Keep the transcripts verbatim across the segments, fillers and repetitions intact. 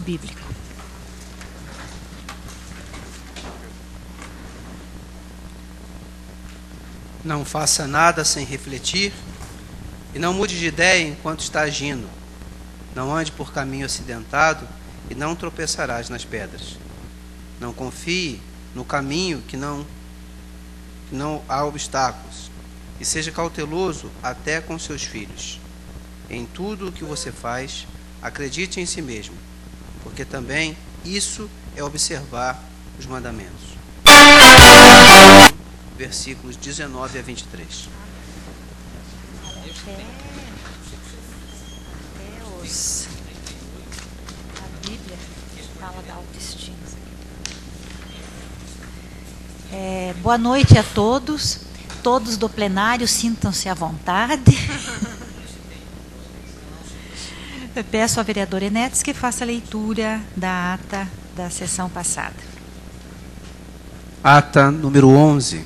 bíblico. Não faça nada sem refletir e não mude de ideia enquanto está agindo. Não ande por caminho acidentado e não tropeçarás nas pedras. Não confie no caminho que não, que não há obstáculos. E seja cauteloso até com seus filhos. Em tudo o que você faz, acredite em si mesmo, porque também isso é observar os mandamentos. Versículos dezenove a vinte e três. Até, até os, a Bíblia fala da autoestima. É, boa noite a todos. Todos do plenário, sintam-se à vontade. Eu peço à vereadora Enetes que faça a leitura da ata da sessão passada. Ata número onze.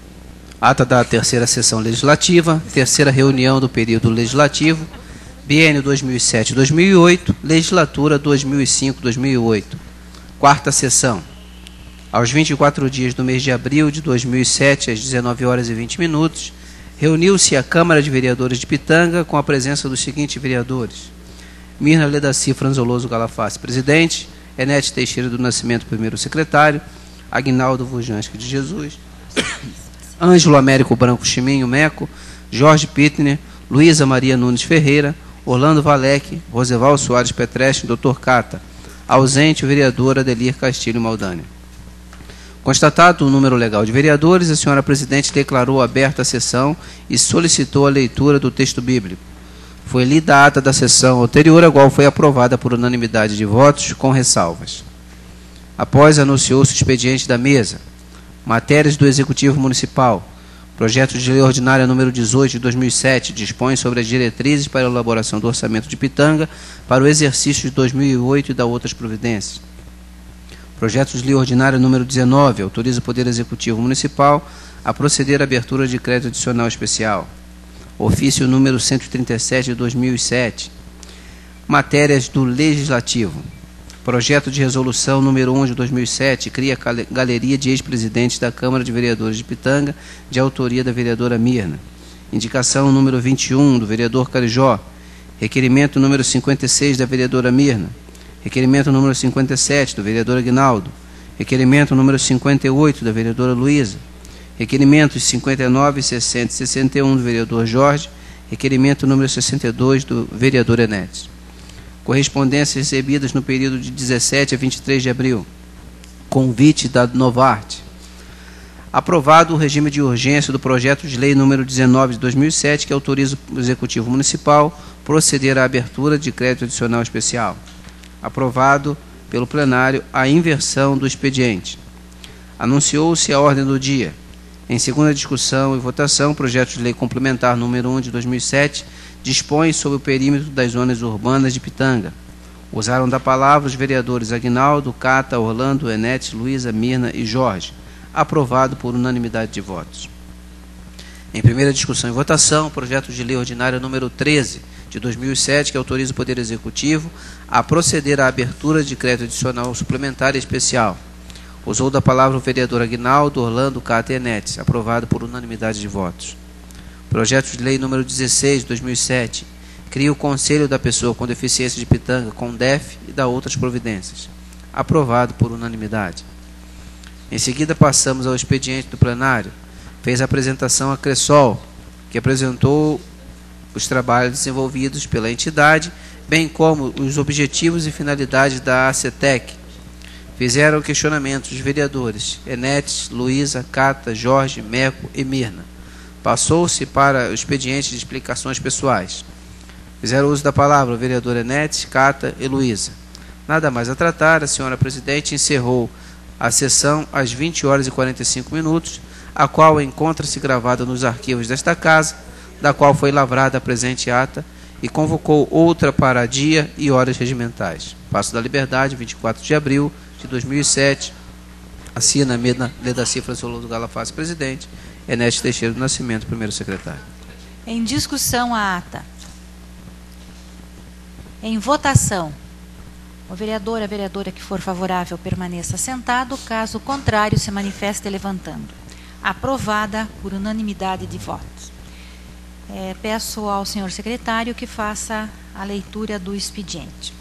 Ata da terceira sessão legislativa, terceira reunião do período legislativo, biênio dois mil e sete a dois mil e oito, legislatura dois mil e cinco a dois mil e oito. Quarta sessão. Aos vinte e quatro dias do mês de abril de dois mil e sete, às dezenove horas e vinte minutos, reuniu-se a Câmara de Vereadores de Pitanga com a presença dos seguintes vereadores: Mirna Ledaci Franzoloso Galafassi, presidente; Enete Teixeira do Nascimento, primeiro secretário; Aguinaldo Vujansky de Jesus, Ângelo Américo Branco Chiminho Meco, Jorge Pitner, Luísa Maria Nunes Ferreira, Orlando Valec, Roseval Soares Petreschi, doutor Cata. Ausente o vereador Adelir Castilho Maldani. Constatado o número legal de vereadores, a senhora presidente declarou aberta a sessão e solicitou a leitura do texto bíblico. Foi lida a ata da sessão anterior, a qual foi aprovada por unanimidade de votos, com ressalvas. Após, anunciou-se o expediente da mesa. Matérias do Executivo Municipal. Projeto de Lei Ordinária número dezoito de dois mil e sete dispõe sobre as diretrizes para a elaboração do orçamento de Pitanga para o exercício de dois mil e oito e da outras providências. Projeto de Lei Ordinária número dezenove autoriza o Poder Executivo Municipal a proceder à abertura de crédito adicional especial. Ofício número cento e trinta e sete de dois mil e sete. Matérias do Legislativo. Projeto de Resolução número um de dois mil e sete cria a Galeria de Ex-Presidentes da Câmara de Vereadores de Pitanga, de autoria da vereadora Mirna. Indicação número vinte e um do vereador Carijó. Requerimento número cinquenta e seis da vereadora Mirna. Requerimento número cinquenta e sete do vereador Aguinaldo. Requerimento número cinquenta e oito da vereadora Luísa. Requerimentos cinquenta e nove, sessenta e sessenta e um do vereador Jorge. Requerimento número sessenta e dois do vereador Enetes. Correspondências recebidas no período de dezessete a vinte e três de abril. Convite da Novarte. Aprovado o regime de urgência do projeto de lei número dezenove de dois mil e sete, que autoriza o Executivo Municipal proceder à abertura de crédito adicional especial. Aprovado pelo plenário a inversão do expediente. Anunciou-se a ordem do dia. Em segunda discussão e votação, projeto de lei complementar número um de dois mil e sete dispõe sobre o perímetro das zonas urbanas de Pitanga. Usaram da palavra os vereadores Aguinaldo, Cata, Orlando, Enete, Luísa, Mirna e Jorge. Aprovado por unanimidade de votos. Em primeira discussão e votação, projeto de lei ordinária número treze de dois mil e sete, que autoriza o Poder Executivo a proceder à abertura de crédito adicional suplementar e especial. Usou da palavra o vereador Aguinaldo, Orlando, Cata e Enetes. Aprovado por unanimidade de votos. Projeto de lei número dezesseis de dois mil e sete, cria o Conselho da Pessoa com Deficiência de Pitanga, CONDEF, e da outras providências. Aprovado por unanimidade. Em seguida, passamos ao expediente do plenário. Fez a apresentação a Cressol, que apresentou os trabalhos desenvolvidos pela entidade, bem como os objetivos e finalidades da ACETEC. Fizeram questionamentos os vereadores Enetes, Luísa, Cata, Jorge, Meco e Mirna. Passou-se para o expediente de explicações pessoais. Fizeram uso da palavra o vereador Enetes, Cata e Luísa. Nada mais a tratar, a senhora presidente encerrou a sessão às vinte horas e quarenta e cinco minutos, a qual encontra-se gravada nos arquivos desta casa, da qual foi lavrada a presente ata, e convocou outra para dia e horas regimentais. Paço da Liberdade, vinte e quatro de abril de dois mil e sete. Assina Mirna Ledaci Franzoloso Galafassi, presidente. Enete Teixeira do Nascimento, primeiro secretário. Em discussão a ata. Em votação. O vereador, a vereadora que for favorável, permaneça sentado. Caso contrário, se manifeste levantando. Aprovada por unanimidade de votos. É, peço ao senhor secretário que faça a leitura do expediente.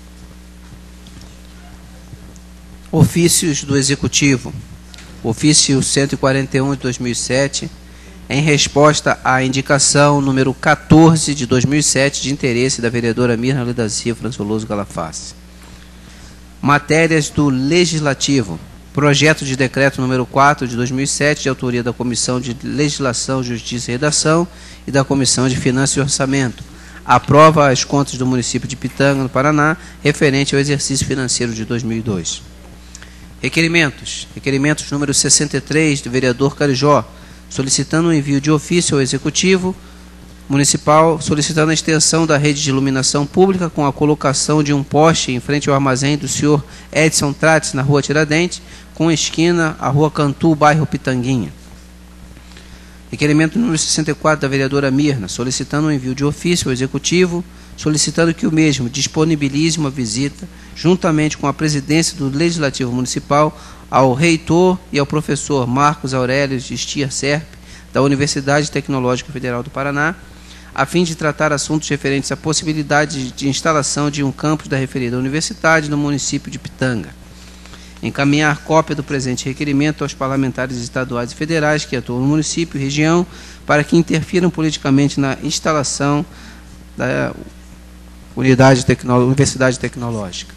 Ofícios do Executivo. Ofício cento e quarenta e um de dois mil e sete, em resposta à indicação número quatorze de dois mil e sete, de interesse da vereadora Mirna Leda Silva Francioloso Galafassi. Matérias do Legislativo. Projeto de decreto número quatro de dois mil e sete, de autoria da Comissão de Legislação, Justiça e Redação e da Comissão de Finanças e Orçamento. Aprova as contas do município de Pitanga, no Paraná, referente ao exercício financeiro de dois mil e dois. Requerimentos. Requerimentos número sessenta e três, do vereador Carijó, solicitando o envio de ofício ao Executivo Municipal, solicitando a extensão da rede de iluminação pública com a colocação de um poste em frente ao armazém do senhor Edson Trates, na rua Tiradentes, com esquina à rua Cantu, bairro Pitanguinha. Requerimento número sessenta e quatro, da vereadora Mirna, solicitando o envio de ofício ao Executivo, solicitando que o mesmo disponibilize uma visita, juntamente com a presidência do Legislativo Municipal, ao reitor e ao professor Marcos Aurélio de Stier Serp, da Universidade Tecnológica Federal do Paraná, a fim de tratar assuntos referentes à possibilidade de instalação de um campus da referida universidade no município de Pitanga. Encaminhar cópia do presente requerimento aos parlamentares estaduais e federais que atuam no município e região para que interfiram politicamente na instalação da unidade tecno- Universidade Tecnológica.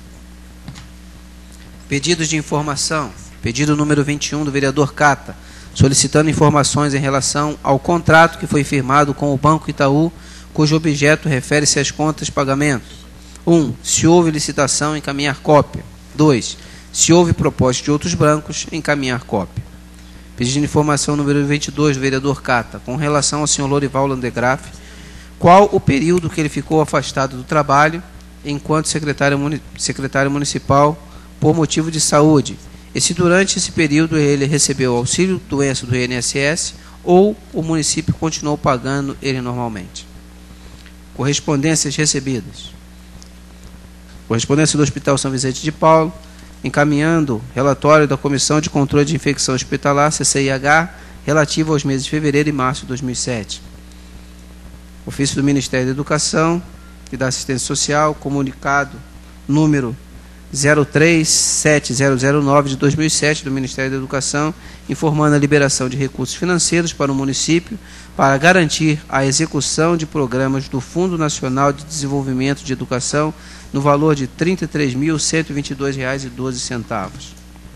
Pedidos de informação. Pedido número vinte e um, do vereador Cata, solicitando informações em relação ao contrato que foi firmado com o Banco Itaú, cujo objeto refere-se às contas pagamento. um. Se houve licitação, encaminhar cópia. dois. Se houve propósito de outros bancos, encaminhar cópia. Pedido de informação número vinte e dois, do vereador Cata, com relação ao senhor Lorival Landegraf, qual o período que ele ficou afastado do trabalho enquanto secretário, muni- secretário municipal por motivo de saúde, e se durante esse período ele recebeu auxílio doença do I N S S ou o município continuou pagando ele normalmente. Correspondências recebidas. Correspondência do Hospital São Vicente de Paulo, encaminhando relatório da Comissão de Controle de Infecção Hospitalar, C C I H, relativo aos meses de fevereiro e março de dois mil e sete. Ofício do Ministério da Educação e da Assistência Social, comunicado número zero três sete zero zero nove de dois mil e sete do Ministério da Educação, informando a liberação de recursos financeiros para o município para garantir a execução de programas do Fundo Nacional de Desenvolvimento de Educação no valor de trinta e três mil cento e vinte e dois reais e doze centavos.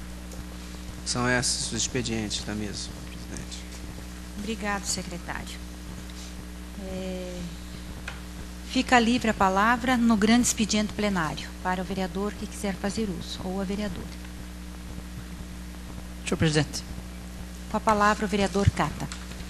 São esses os expedientes da mesa, presidente. Obrigado, secretário. É... Fica livre a palavra no grande expediente plenário para o vereador que quiser fazer uso, ou a vereadora. Senhor presidente. Com a palavra o vereador Cata.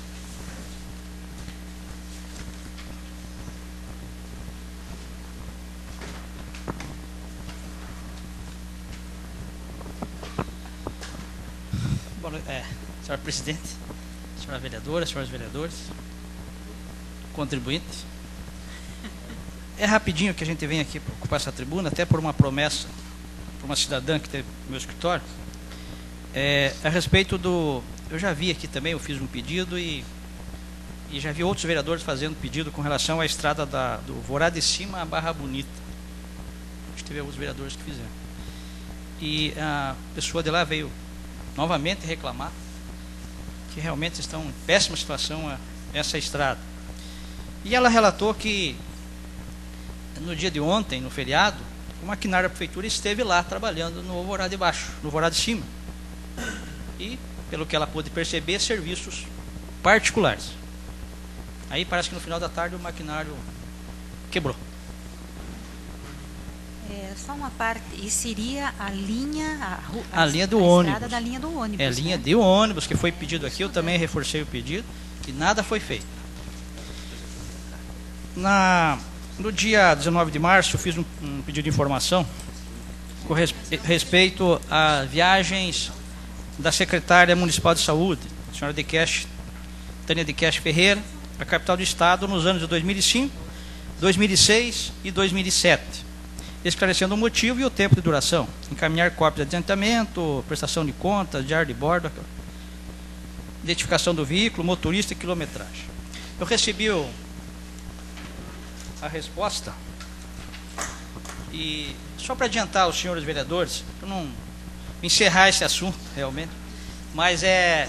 Bom, é, senhor presidente, senhora vereadora, senhores vereadores, contribuintes. É rapidinho que a gente vem aqui para ocupar essa tribuna, até por uma promessa, por uma cidadã que teve no meu escritório, é, a respeito do... Eu já vi aqui também, eu fiz um pedido e, e já vi outros vereadores fazendo pedido com relação à estrada da, do Vorá de Cima à Barra Bonita. Acho que teve alguns vereadores que fizeram. E a pessoa de lá veio novamente reclamar que realmente estão em péssima situação a, essa estrada. E ela relatou que no dia de ontem, no feriado, o maquinário da prefeitura esteve lá trabalhando no Vorá de Baixo, no Vorá de Cima. E, pelo que ela pôde perceber, serviços particulares. Aí parece que no final da tarde o maquinário quebrou. É, só uma parte, e seria a linha... A, a, a linha do a ônibus. estrada da linha do ônibus. É a linha né? de ônibus que foi pedido aqui, eu também reforcei o pedido, e nada foi feito. Na... No dia dezenove de março, eu fiz um, um pedido de informação com res, respeito a viagens da secretária municipal de saúde, a senhora de Cash, Tânia de Cash Ferreira, para a capital do estado nos anos de dois mil e cinco, dois mil e seis e dois mil e sete. esclarecendo o motivo e o tempo de duração, encaminhar cópia de adiantamento, prestação de contas, diário de bordo, identificação do veículo, motorista e quilometragem. Eu recebi o, a resposta e só para adiantar aos senhores vereadores, para não encerrar esse assunto realmente, mas é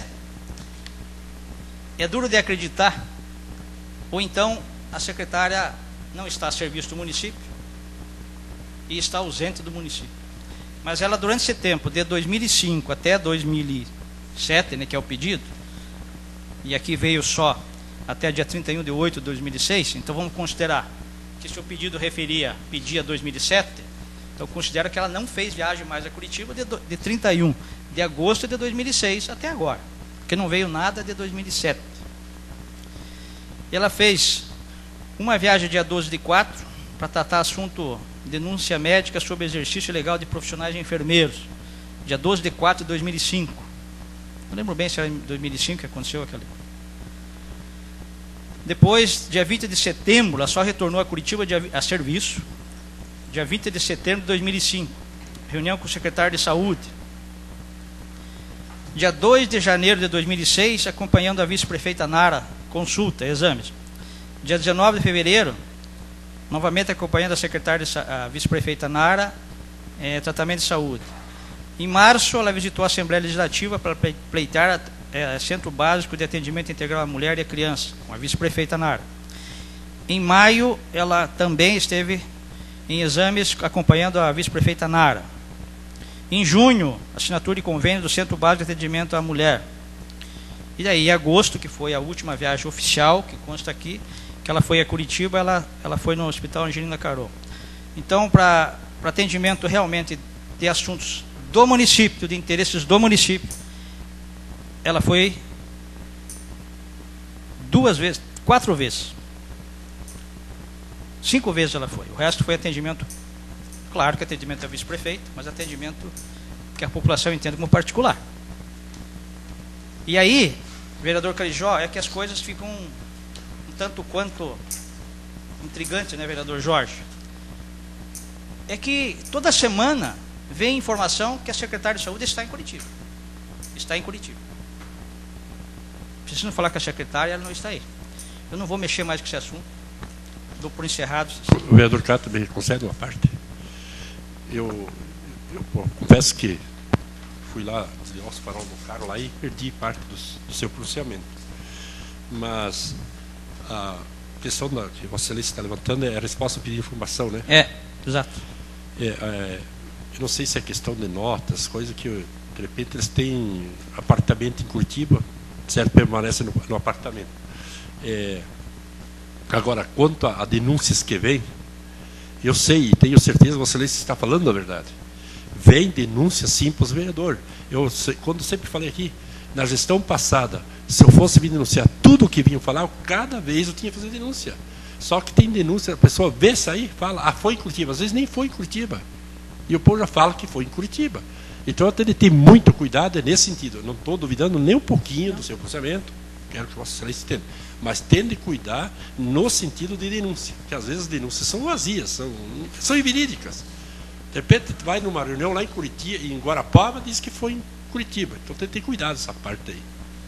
é duro de acreditar, ou então a secretária não está a serviço do município e está ausente do município. Mas ela, durante esse tempo, de dois mil e cinco até dois mil e sete, né, que é o pedido, e aqui veio só até dia trinta e um de oito de dois mil e seis, então vamos considerar que se o pedido referia, pedia dois mil e sete, então considero que ela não fez viagem mais a Curitiba de, de trinta e um de agosto de dois mil e seis até agora, porque não veio nada de dois mil e sete. Ela fez uma viagem dia doze de quatro para tratar assunto denúncia médica sobre exercício ilegal de profissionais e enfermeiros, dia doze de quatro de dois mil e cinco. Não lembro bem se era em dois mil e cinco que aconteceu aquela. Depois, dia vinte de setembro, ela só retornou a Curitiba de, a serviço, dia vinte de setembro de dois mil e cinco, reunião com o secretário de Saúde. Dia dois de janeiro de dois mil e seis, acompanhando a vice-prefeita Nara, consulta, exames. Dia dezenove de fevereiro, novamente acompanhando a secretária, a vice-prefeita Nara, é, tratamento de saúde. Em março, ela visitou a Assembleia Legislativa para pleitar é, Centro Básico de Atendimento Integral à Mulher e à Criança, com a vice-prefeita Nara. Em maio, ela também esteve em exames acompanhando a vice-prefeita Nara. Em junho, assinatura de convênio do Centro Básico de Atendimento à Mulher. E daí, em agosto, que foi a última viagem oficial, que consta aqui, que ela foi a Curitiba, ela, ela foi no Hospital Angelina Carol. Então, para atendimento realmente de assuntos do município, de interesses do município, ela foi duas vezes, quatro vezes. Cinco vezes ela foi. O resto foi atendimento, claro que atendimento é vice-prefeito, mas atendimento que a população entende como particular. E aí, vereador Carijó, é que as coisas ficam um tanto quanto intrigantes, né, vereador Jorge? É que toda semana vem informação que a secretária de saúde está em Curitiba. Está em Curitiba. Preciso falar com a secretária, ela não está aí. Eu não vou mexer mais com esse assunto. Dou por encerrado. O vereador Cato me concede uma parte. Eu, eu pô, confesso que fui lá, desligar os farol do carro lá e perdi parte dos, do seu pronunciamento. Mas a questão da, que Vossa Excelência está levantando é a resposta a pedir informação, né? É, exato. É, é, eu não sei se é questão de notas, coisa que, de repente, eles têm apartamento em Curitiba, certo, permanece no, no apartamento. É, agora, quanto a, a denúncias que vêm, eu sei e tenho certeza que Vossa Excelência está falando a verdade. Vem denúncia sim para os vereadores. Eu, quando sempre falei aqui, na gestão passada, se eu fosse vir denunciar tudo o que vinham falar, cada vez eu tinha que fazer denúncia. Só que tem denúncia, a pessoa vê sair, fala, ah, foi em Curitiba. Às vezes nem foi em Curitiba. E o povo já fala que foi em Curitiba. Então eu tenho que ter muito cuidado nesse sentido. Eu não estou duvidando nem um pouquinho do seu processamento, quero que Vossa Excelência entenda. Mas tem de cuidar no sentido de denúncia, que às vezes as denúncias são vazias, são, são inverídicas. De repente, vai numa reunião lá em Curitiba, em Guarapava, diz que foi em Curitiba. Então tem que ter cuidado essa parte aí.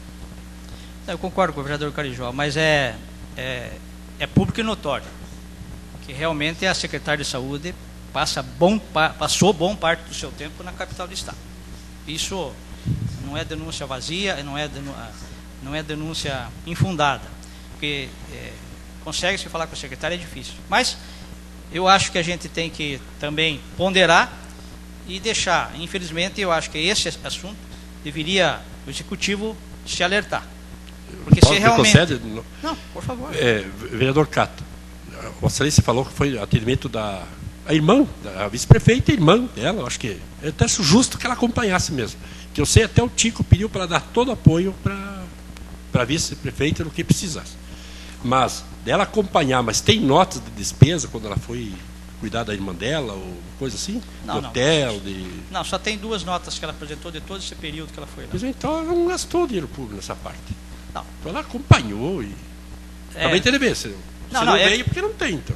Eu concordo com o vereador Carijó, mas é, é, é público e notório que realmente a secretária de saúde passa bom, passou bom parte do seu tempo na capital do estado. Isso não é denúncia vazia, não é denúncia, não é denúncia infundada, porque é, consegue-se falar com a secretária é difícil. Mas eu acho que a gente tem que também ponderar e deixar, infelizmente, eu acho que esse assunto deveria o executivo se alertar. Porque Paulo, se realmente... concede? Não, por favor. É, vereador Cato, Vossa Excelência falou que foi atendimento da a irmã, a vice-prefeita e irmã dela, eu acho que é até justo que ela acompanhasse mesmo. Que eu sei até o Tico pediu para dar todo apoio para a vice-prefeita no que precisasse. Mas dela acompanhar, mas tem notas de despesa quando ela foi cuidar da irmã dela ou coisa assim? Não, de hotel, não. de... Não, só tem duas notas que ela apresentou de todo esse período que ela foi lá. Mas então ela não gastou dinheiro público nessa parte. Não. Então ela acompanhou e... É... Também tem de ver, se não, se não, não é... veio porque não tem, então.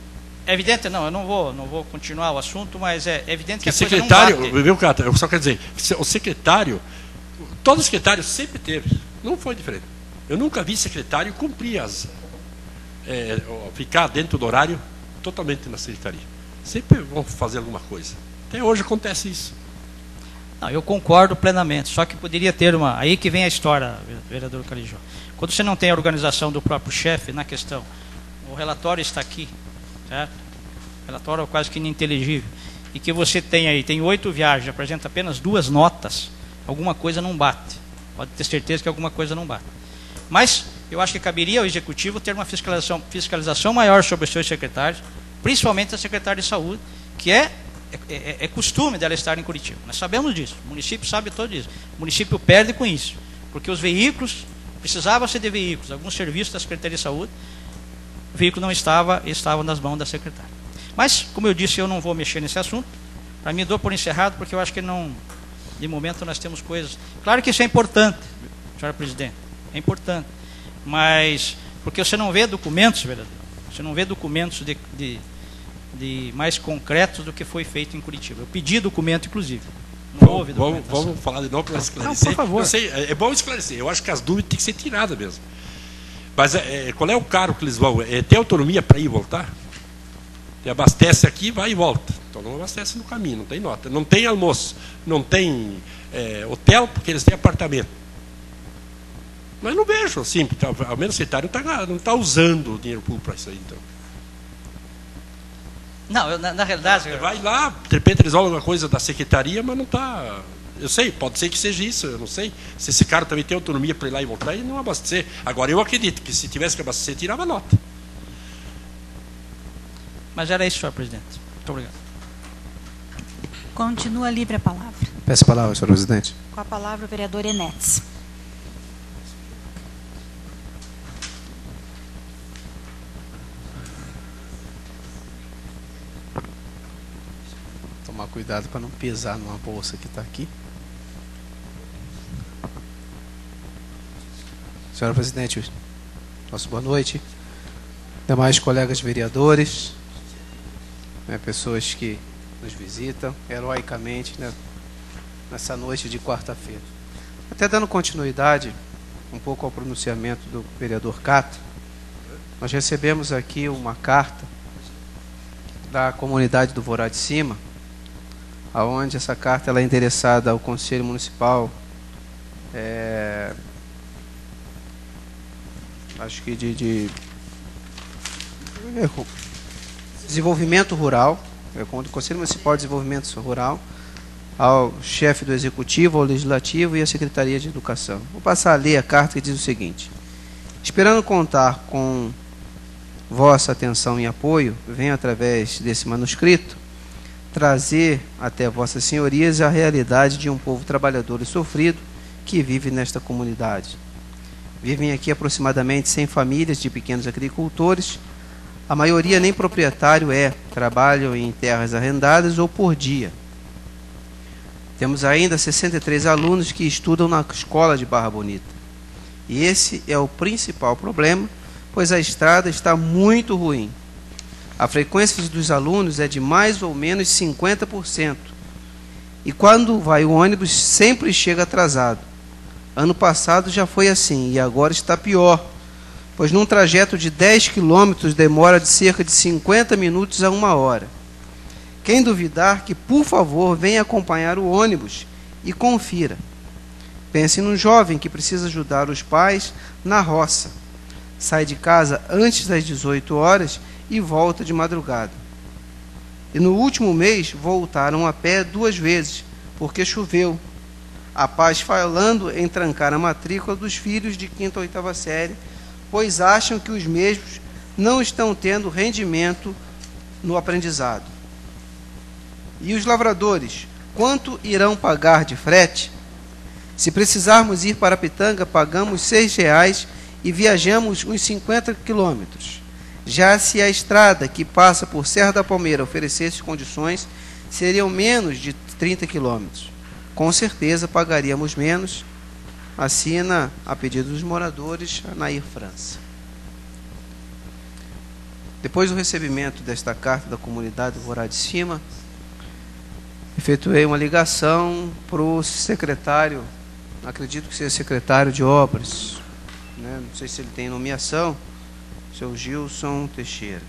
É evidente, não, eu não vou, não vou continuar o assunto, mas é evidente que, que a coisa secretário, não bate. Viu, Cata? Eu só quero dizer, o secretário, todo secretário sempre teve, não foi diferente. Eu nunca vi secretário cumprir as, é, ficar dentro do horário totalmente na secretaria. Sempre vão fazer alguma coisa. Até hoje acontece isso. Não, eu concordo plenamente, só que poderia ter uma... Aí que vem a história, vereador Carijó. Quando você não tem a organização do próprio chefe na questão, o relatório está aqui, certo? O relatório é quase que ininteligível. E que você tem aí, tem oito viagens, apresenta apenas duas notas, alguma coisa não bate. Pode ter certeza que alguma coisa não bate. Mas eu acho que caberia ao Executivo ter uma fiscalização, fiscalização maior sobre os seus secretários, principalmente a secretária de Saúde, que é, é, é costume dela estar em Curitiba. Nós sabemos disso, o município sabe todo disso. O município perde com isso, porque os veículos, precisava ser de veículos, alguns serviços da Secretaria de Saúde, o veículo não estava, estava nas mãos da secretária. Mas, como eu disse, eu não vou mexer nesse assunto. Para mim, dou por encerrado, porque eu acho que não, de momento nós temos coisas... Claro que isso é importante, senhora presidente, é importante, mas porque você não vê documentos, vereador, você não vê documentos de, de, de mais concretos do que foi feito em Curitiba. Eu pedi documento, inclusive. Não vamos, houve vamos, documentação. vamos falar de novo para esclarecer. Não, por favor. Eu sei, é bom esclarecer. Eu acho que as dúvidas têm que ser tiradas mesmo. Mas é, qual é o carro que eles vão? É ter autonomia para ir e voltar? Você abastece aqui, vai e volta. Então não abastece no caminho, não tem nota. Não tem almoço, não tem é, hotel, porque eles têm apartamento. Mas não vejo, assim, porque ao menos o secretário não está não tá usando o dinheiro público para isso aí, então. Não, eu, na, na realidade... Eu... Vai lá, de repente resolve alguma coisa da secretaria, mas não está... Eu sei, pode ser que seja isso, eu não sei. Se esse cara também tem autonomia para ir lá e voltar e não abastecer. Agora, eu acredito que se tivesse que abastecer, tirava nota. Mas era isso, senhor presidente. Muito obrigado. Continua livre a palavra. Peço a palavra, senhor presidente. Com a palavra o vereador Enetes. Tomar cuidado para não pesar numa bolsa que está aqui. Senhora presidente, nossa boa noite. Demais colegas vereadores, né, pessoas que nos visitam heroicamente, né, nessa noite de quarta-feira. Até dando continuidade um pouco ao pronunciamento do vereador Cata, nós recebemos aqui uma carta da comunidade do Vorá de Cima, aonde essa carta ela é endereçada ao Conselho Municipal, é, acho que de, de é, Desenvolvimento Rural, é, do Conselho Municipal de Desenvolvimento Rural, ao chefe do Executivo, ao Legislativo e à Secretaria de Educação. Vou passar a ler a carta que diz o seguinte: esperando contar com vossa atenção e apoio, venho através desse manuscrito trazer até vossas senhorias a realidade de um povo trabalhador e sofrido que vive nesta comunidade. Vivem aqui aproximadamente cem famílias de pequenos agricultores, a maioria nem proprietário é, trabalham em terras arrendadas ou por dia. Temos ainda sessenta e três alunos que estudam na escola de Barra Bonita. E esse é o principal problema, pois a estrada está muito ruim. A frequência dos alunos é de mais ou menos cinquenta por cento. E quando vai o ônibus, sempre chega atrasado. Ano passado já foi assim, e agora está pior, pois num trajeto de dez quilômetros demora de cerca de cinquenta minutos a uma hora. Quem duvidar que, por favor, venha acompanhar o ônibus e confira. Pense num jovem que precisa ajudar os pais na roça. Sai de casa antes das dezoito horas e volta de madrugada. E no último mês voltaram a pé duas vezes, porque choveu. A paz falando em trancar a matrícula dos filhos de quinta ou oitava série, pois acham que os mesmos não estão tendo rendimento no aprendizado. E os lavradores, quanto irão pagar de frete? Se precisarmos ir para Pitanga, pagamos seis reais e viajamos uns cinquenta quilômetros. Já se a estrada que passa por Serra da Palmeira oferecesse condições, seriam menos de trinta quilômetros. Com certeza pagaríamos menos. Assina, a pedido dos moradores, Nair França. depois do recebimento desta carta da comunidade do Vorá de Cima, efetuei uma ligação para o secretário, acredito que seja secretário de obras, né? Não sei se ele tem nomeação, seu Gilson Teixeira.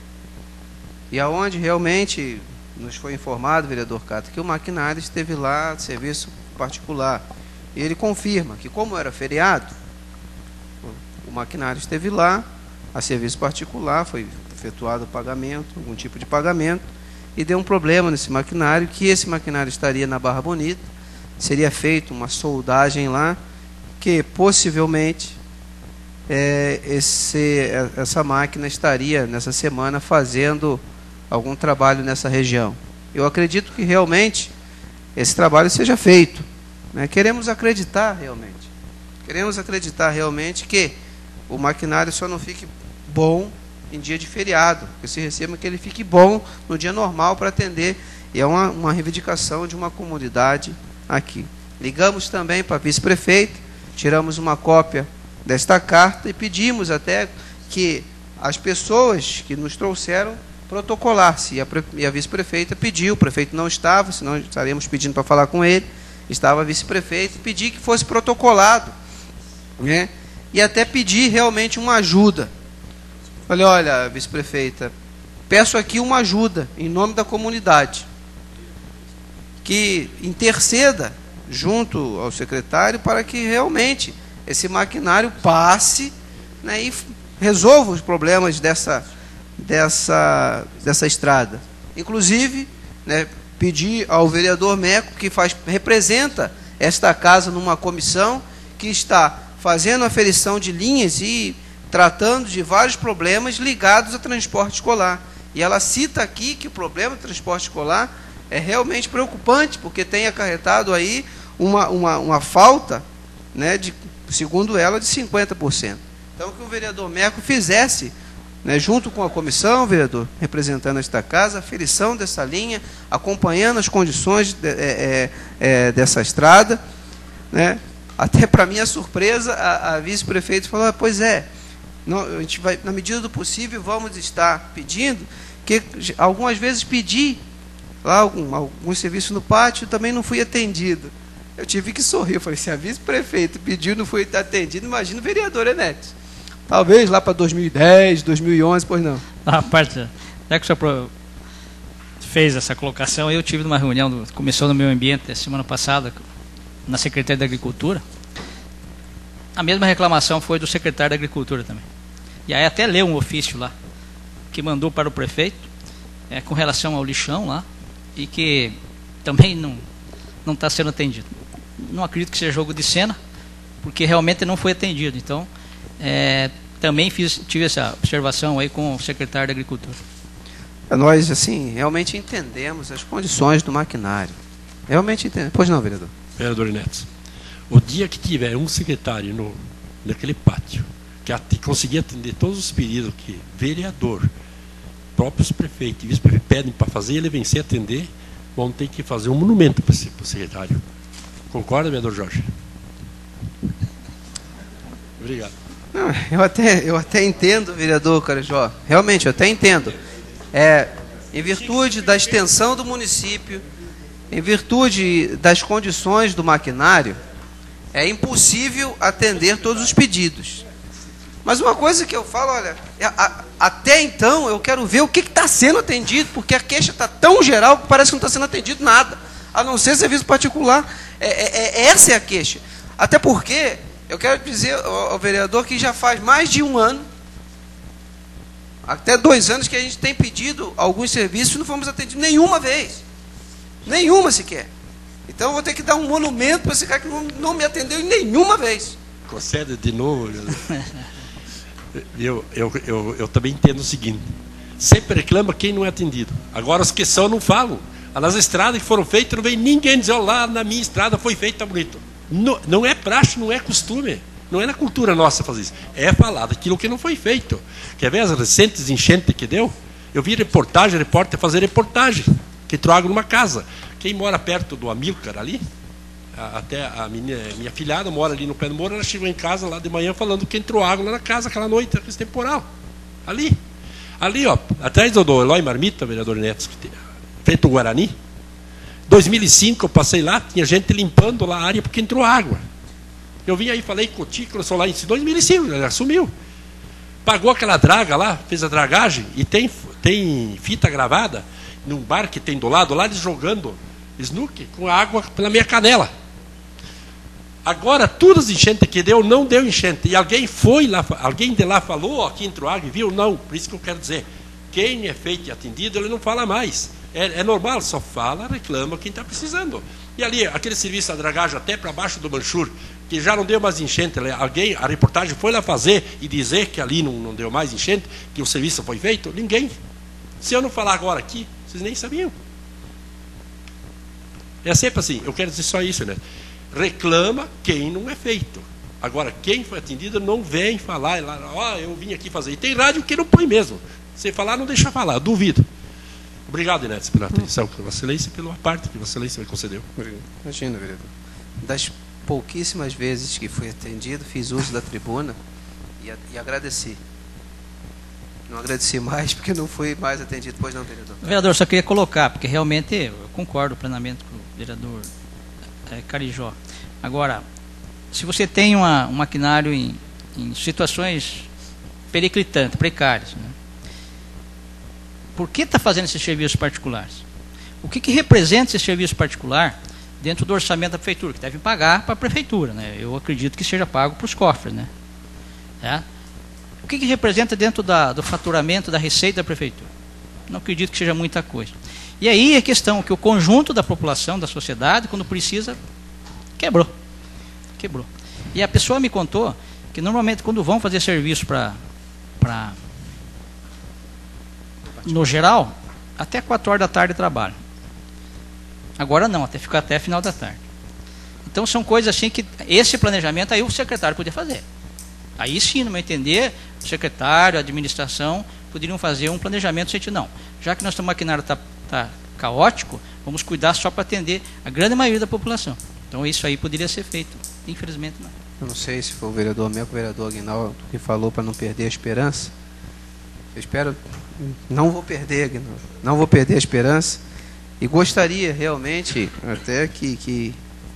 E aonde realmente nos foi informado, vereador Cata, que o maquinário esteve lá, serviço particular. E ele confirma que, como era feriado, o maquinário esteve lá, a serviço particular, foi efetuado o pagamento, algum tipo de pagamento, e deu um problema nesse maquinário, que esse maquinário estaria na Barra Bonita, seria feita uma soldagem lá, que possivelmente é, esse, essa máquina estaria nessa semana fazendo algum trabalho nessa região. Eu acredito que realmente esse trabalho seja feito, né? Queremos acreditar realmente, queremos acreditar realmente que o maquinário só não fique bom em dia de feriado, que se receba que ele fique bom no dia normal para atender, e é uma, uma reivindicação de uma comunidade aqui. Ligamos também para a vice-prefeita, tiramos uma cópia desta carta e pedimos até que as pessoas que nos trouxeram protocolassem, e a, e a vice-prefeita pediu, o prefeito não estava, senão estaríamos pedindo para falar com ele, estava a vice-prefeita, e pedi que fosse protocolado, né? E até pedir realmente uma ajuda. Falei, olha, vice-prefeita, peço aqui uma ajuda em nome da comunidade, que interceda junto ao secretário para que realmente esse maquinário passe, né, e resolva os problemas dessa, dessa, dessa estrada. Inclusive, né, pedir ao vereador Meco, que faz, representa esta casa numa comissão que está fazendo aferição de linhas e tratando de vários problemas ligados ao transporte escolar. E ela cita aqui que o problema do transporte escolar é realmente preocupante, porque tem acarretado aí uma, uma, uma falta, né, de, segundo ela, de cinquenta por cento. Então, que o vereador Meco fizesse, né, junto com a comissão, vereador, representando esta casa, a aferição dessa linha, acompanhando as condições de, é, é, dessa estrada, né. Até para minha surpresa, a, a vice-prefeita falou, ah, pois é, não, a gente vai, na medida do possível, vamos estar pedindo, que algumas vezes pedi lá algum, algum serviço no pátio, também não fui atendido. Eu tive que sorrir, eu falei, se a vice-prefeita pediu, não fui atendido, imagina o vereador Enete. Talvez lá para dois mil e dez, dois mil e onze, pois não. A parte, já que o senhor fez essa colocação, eu tive numa reunião, do, começou no meio ambiente, semana passada, na Secretaria da Agricultura. A mesma reclamação foi do secretário da Agricultura também. E aí até leu um ofício lá, que mandou para o prefeito, é, com relação ao lixão lá, e que também não não está sendo atendido. Não acredito que seja jogo de cena, porque realmente não foi atendido. Então, é, também fiz, tive essa observação aí com o secretário da Agricultura. Nós, assim, realmente entendemos as condições do maquinário. Realmente entendemos. Pois não, vereador? Vereador Neto, o dia que tiver um secretário no, naquele pátio, que at conseguir atender todos os pedidos que vereador, próprios prefeitos e vice-prefeitos pedem para fazer, ele vencer a atender, vão ter que fazer um monumento para o secretário. Concorda, vereador Jorge? Obrigado. Não, eu, até, eu até entendo, vereador Carajó. Realmente, eu até entendo. É, em virtude da extensão do município, em virtude das condições do maquinário, é impossível atender todos os pedidos. Mas uma coisa que eu falo, olha, a, a, até então eu quero ver o que está sendo atendido, porque a queixa está tão geral que parece que não está sendo atendido nada, a não ser serviço particular. É, é, é, essa é a queixa. Até porque, eu quero dizer ao, ao vereador que já faz mais de um ano, até dois anos, que a gente tem pedido alguns serviços e não fomos atendidos nenhuma vez. Nenhuma sequer. Então eu vou ter que dar um monumento para esse cara que não, não me atendeu nenhuma vez. Concede de novo. Eu, eu, eu, eu também entendo o seguinte: sempre reclama quem não é atendido. Agora os que são não falam. Nas estradas que foram feitas, não vem ninguém dizer, oh, lá na minha estrada foi feito, tá bonito. Não, não é praxe, não é costume. Não é na cultura nossa fazer isso. É falar daquilo que não foi feito. Quer ver as recentes enchentes que deu? Eu vi reportagem, repórter fazer reportagem, que entrou água numa casa. Quem mora perto do Amílcar ali, até a minha, minha filhada mora ali no pé do morro, ela chegou em casa lá de manhã falando que entrou água lá na casa aquela noite, aquele temporal. Ali. Ali, ó, atrás do Eloy Marmita, vereador Neto, feito o Guarani, em dois mil e cinco eu passei lá, tinha gente limpando lá a área porque entrou água. Eu vim aí, falei com o Tico, lá em dois mil e cinco, ele assumiu. Pagou aquela draga lá, fez a dragagem, e tem, tem fita gravada, num bar que tem do lado, lá eles jogando snook com água pela minha canela. Agora, todas as enchentes que deu, não deu enchente. E alguém foi lá, alguém de lá falou, ó, aqui entrou água e viu? Não, por isso que eu quero dizer. Quem é feito e atendido, ele não fala mais. É, é normal, só fala, reclama quem está precisando. E ali, aquele serviço da dragagem até para baixo do Manchur, que já não deu mais enchente, alguém, a reportagem foi lá fazer e dizer que ali não, não deu mais enchente, que o serviço foi feito? Ninguém. Se eu não falar agora aqui, vocês nem sabiam. É sempre assim, eu quero dizer só isso, né? Reclama quem não é feito. Agora, quem foi atendido não vem falar, ó, oh, eu vim aqui fazer. E tem rádio que não põe mesmo. Se falar, não deixa falar, eu duvido. Obrigado, Inês, pela atenção, pela excelência e pela parte que a excelência me concedeu. Imagina, vereador. Das pouquíssimas vezes que fui atendido, fiz uso da tribuna e, e agradeci. Não agradeci mais porque não fui mais atendido, pois não, vereador. Vereador, só queria colocar, porque realmente eu concordo plenamente com o vereador é, Carijó. Agora, se você tem uma, um maquinário em, em situações periclitantes, precárias, né? Por que está fazendo esses serviços particulares? O que, que representa esse serviço particular dentro do orçamento da prefeitura? Que deve pagar para a prefeitura, né? Eu acredito que seja pago para os cofres, né? É? O que, que representa dentro da, do faturamento da receita da prefeitura? Não acredito que seja muita coisa. E aí é questão que o conjunto da população, da sociedade, quando precisa, quebrou. Quebrou. E a pessoa me contou que normalmente quando vão fazer serviço para... para no geral, até quatro horas da tarde trabalham. Agora não, até ficar até final da tarde. Então são coisas assim que esse planejamento aí o secretário podia fazer. Aí sim, no meu entender, o secretário, a administração poderiam fazer um planejamento sentido, não. Já que nosso maquinário está tá caótico, vamos cuidar só para atender a grande maioria da população. Então isso aí poderia ser feito. Infelizmente não. Eu não sei se foi o vereador meu, o vereador Aguinaldo, que falou para não perder a esperança. Eu espero, não vou perder, Aguinaldo, não vou perder a esperança. E gostaria realmente até que, que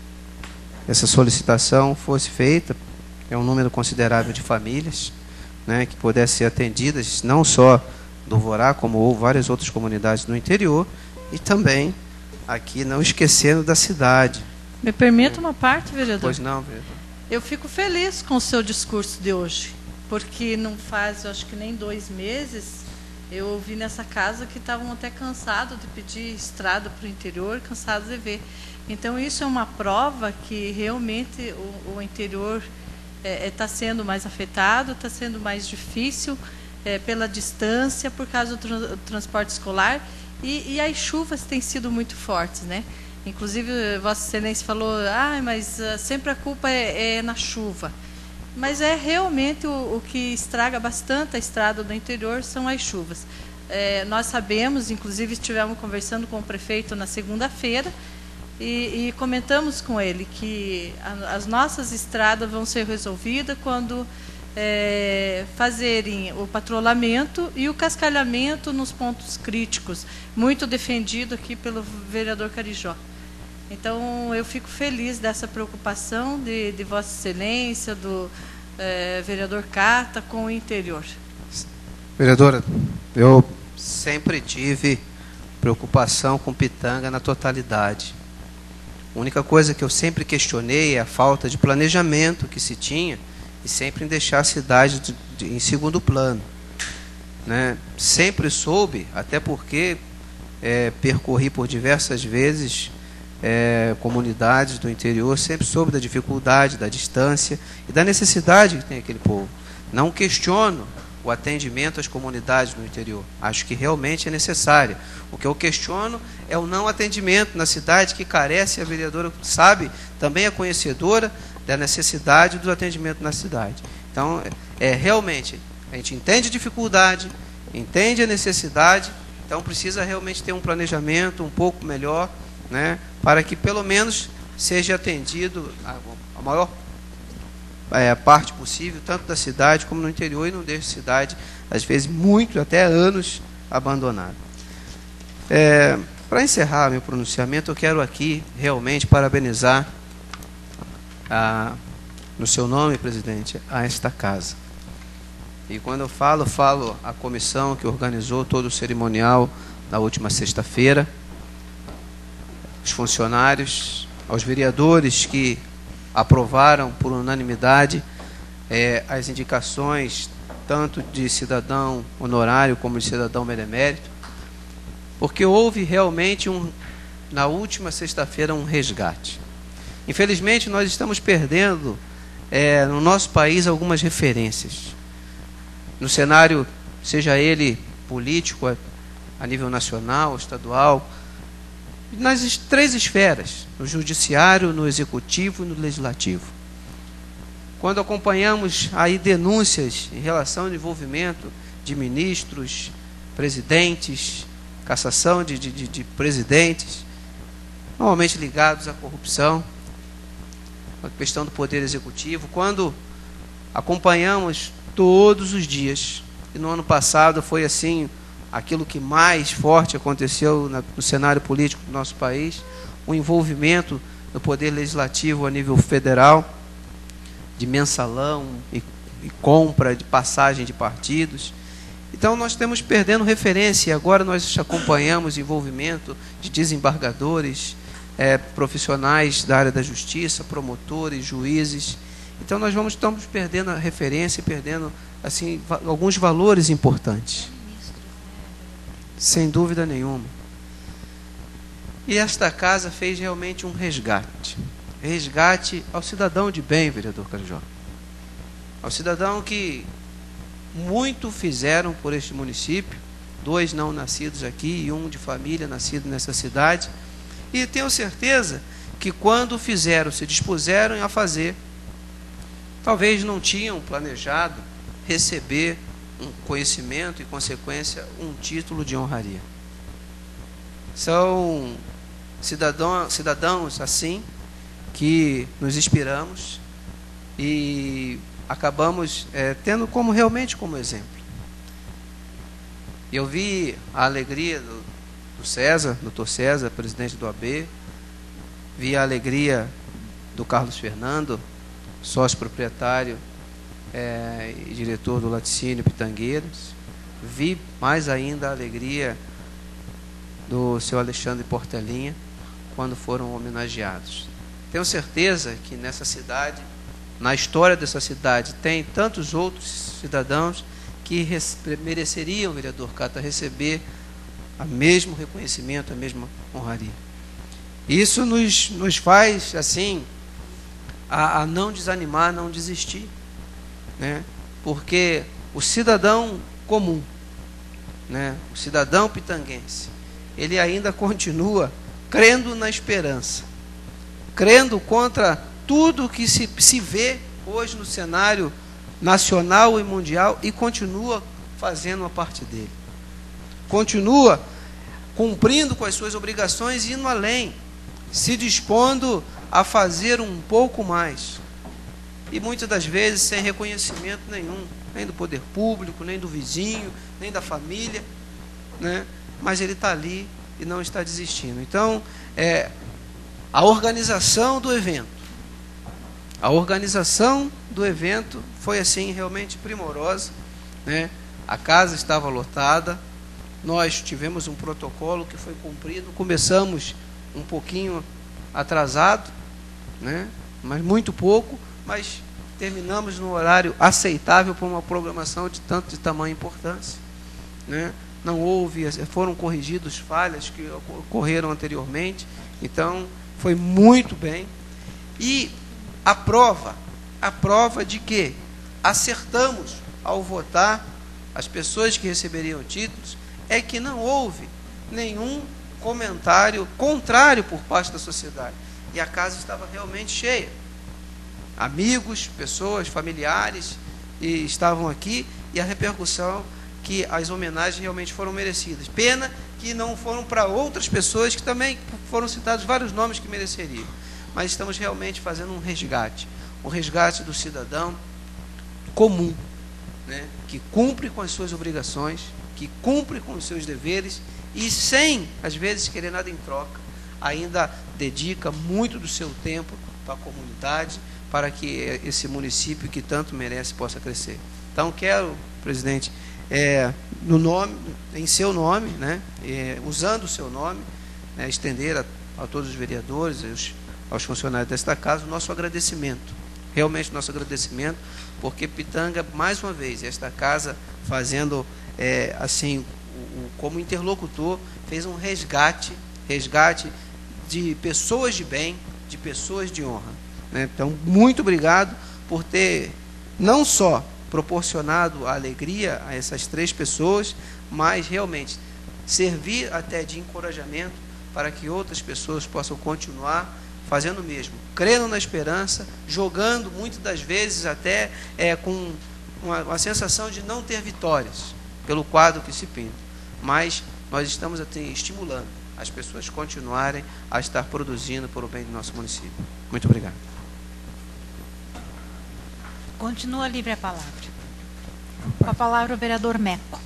essa solicitação fosse feita. É um número considerável de famílias, né, que pudessem ser atendidas, não só do Vorá, como ou várias outras comunidades no interior, e também aqui, não esquecendo da cidade. Me permita uma parte, vereador? Pois não, vereador. Eu fico feliz com o seu discurso de hoje, porque não faz, eu acho que nem dois meses, eu ouvi nessa casa que estavam até cansados de pedir estrada para o interior, cansados de ver. Então, isso é uma prova que realmente o, o interior está é, é, sendo mais afetado, está sendo mais difícil é, pela distância, por causa do, tra do transporte escolar, e, e as chuvas têm sido muito fortes, né? Inclusive, Vossa Excelência falou, ah, mas uh, sempre a culpa é, é na chuva. Mas é realmente o, o que estraga bastante a estrada do interior são as chuvas. É, nós sabemos, inclusive estivemos conversando com o prefeito na segunda-feira e, e comentamos com ele que a, as nossas estradas vão ser resolvidas quando é, fazerem o patrulhamento e o cascalhamento nos pontos críticos, muito defendido aqui pelo vereador Carijó. Então, eu fico feliz dessa preocupação de, de Vossa Excelência, do é, vereador Cata, com o interior. Vereadora, eu sempre tive preocupação com Pitanga na totalidade. A única coisa que eu sempre questionei é a falta de planejamento que se tinha e sempre em deixar a cidade de, de, em segundo plano, né? Sempre soube, até porque é, percorri por diversas vezes É, comunidades do interior, sempre soube da dificuldade, da distância e da necessidade que tem aquele povo. Não questiono o atendimento às comunidades no interior. Acho que realmente é necessário. O que eu questiono é o não atendimento na cidade, que carece, a vereadora sabe, também é conhecedora da necessidade do atendimento na cidade. Então, é, realmente, a gente entende a dificuldade, entende a necessidade, então precisa realmente ter um planejamento um pouco melhor, né, para que pelo menos seja atendido a, a maior, é, parte possível, tanto da cidade como no interior, e não deixa a cidade, às vezes, muito, até anos, abandonada. É, para encerrar meu pronunciamento, eu quero aqui realmente parabenizar, a, no seu nome, presidente, a esta casa. E quando eu falo, falo a comissão que organizou todo o cerimonial na última sexta-feira, os funcionários, aos vereadores que aprovaram por unanimidade é, as indicações tanto de cidadão honorário como de cidadão benemérito, porque houve realmente, um, na última sexta-feira, um resgate. Infelizmente, nós estamos perdendo é, no nosso país algumas referências. No cenário, seja ele político, a, a nível nacional, estadual, nas três esferas, no judiciário, no executivo e no legislativo. Quando acompanhamos aí denúncias em relação ao envolvimento de ministros, presidentes, cassação de, de, de presidentes, normalmente ligados à corrupção, a questão do poder executivo, quando acompanhamos todos os dias, e no ano passado foi assim, aquilo que mais forte aconteceu no cenário político do nosso país, o envolvimento do poder legislativo a nível federal, de mensalão e, e compra de passagem de partidos. Então nós estamos perdendo referência, e agora nós acompanhamos envolvimento de desembargadores, é, profissionais da área da justiça, promotores, juízes. Então nós vamos, estamos perdendo a referência, perdendo assim, va- alguns valores importantes. Sem dúvida nenhuma. E esta casa fez realmente um resgate. Resgate ao cidadão de bem, vereador Carijó. Ao cidadão que muito fizeram por este município, dois não nascidos aqui e um de família nascido nessa cidade. E tenho certeza que quando fizeram, se dispuseram a fazer, talvez não tinham planejado receber um conhecimento e, consequência, um título de honraria. São cidadão, cidadãos assim que nos inspiramos e acabamos é, tendo como realmente como exemplo. Eu vi a alegria do, do César, doutor César, presidente do A B, vi a alegria do Carlos Fernando, sócio proprietário É, e diretor do Laticínio Pitangueiras. Vi mais ainda a alegria do seu Alexandre Portelinha quando foram homenageados. Tenho certeza que nessa cidade, na história dessa cidade, tem tantos outros cidadãos que mereceriam, vereador Cata, receber o mesmo reconhecimento, a mesma honraria. Isso nos, nos faz assim a, a não desanimar, não desistir. Né? Porque o cidadão comum, né? O cidadão pitanguense, ele ainda continua crendo na esperança, crendo contra tudo que se, se vê hoje no cenário nacional e mundial, e continua fazendo a parte dele, continua cumprindo com as suas obrigações e indo além, se dispondo a fazer um pouco mais. E muitas das vezes sem reconhecimento nenhum, nem do poder público, nem do vizinho, nem da família, né? Mas ele está ali e não está desistindo. Então, é, a organização do evento, a organização do evento foi assim realmente primorosa, né? A casa estava lotada, nós tivemos um protocolo que foi cumprido, começamos um pouquinho atrasado, né? Mas muito pouco, mas terminamos no horário aceitável para uma programação de tanto de tamanha importância, né? Não houve, foram corrigidos falhas que ocorreram anteriormente, então foi muito bem. E a prova, a prova de que acertamos ao votar as pessoas que receberiam títulos, é que não houve nenhum comentário contrário por parte da sociedade, e a casa estava realmente cheia. Amigos, pessoas, familiares e estavam aqui, e a repercussão que as homenagens realmente foram merecidas. Pena que não foram para outras pessoas que também foram citados vários nomes que mereceriam. Mas estamos realmente fazendo um resgate. o resgate do cidadão comum, né, que cumpre com as suas obrigações, que cumpre com os seus deveres e sem, às vezes, querer nada em troca, ainda dedica muito do seu tempo para a comunidade, para que esse município que tanto merece possa crescer. Então, quero, presidente, é, no nome, em seu nome, né, é, usando o seu nome, né, estender a, a todos os vereadores, aos, aos funcionários desta casa, o nosso agradecimento, realmente nosso agradecimento, porque Pitanga, mais uma vez, esta casa fazendo, é, assim, o, o, como interlocutor, fez um resgate, resgate de pessoas de bem, de pessoas de honra, né? Então, muito obrigado por ter não só proporcionado a alegria a essas três pessoas, mas realmente servir até de encorajamento para que outras pessoas possam continuar fazendo o mesmo, crendo na esperança, jogando muitas das vezes até é, com uma, uma sensação de não ter vitórias pelo quadro que se pinta, mas nós estamos até estimulando as pessoas continuarem a estar produzindo por o bem do nosso município. Muito obrigado. Continua livre a palavra. Com a palavra o vereador Meco.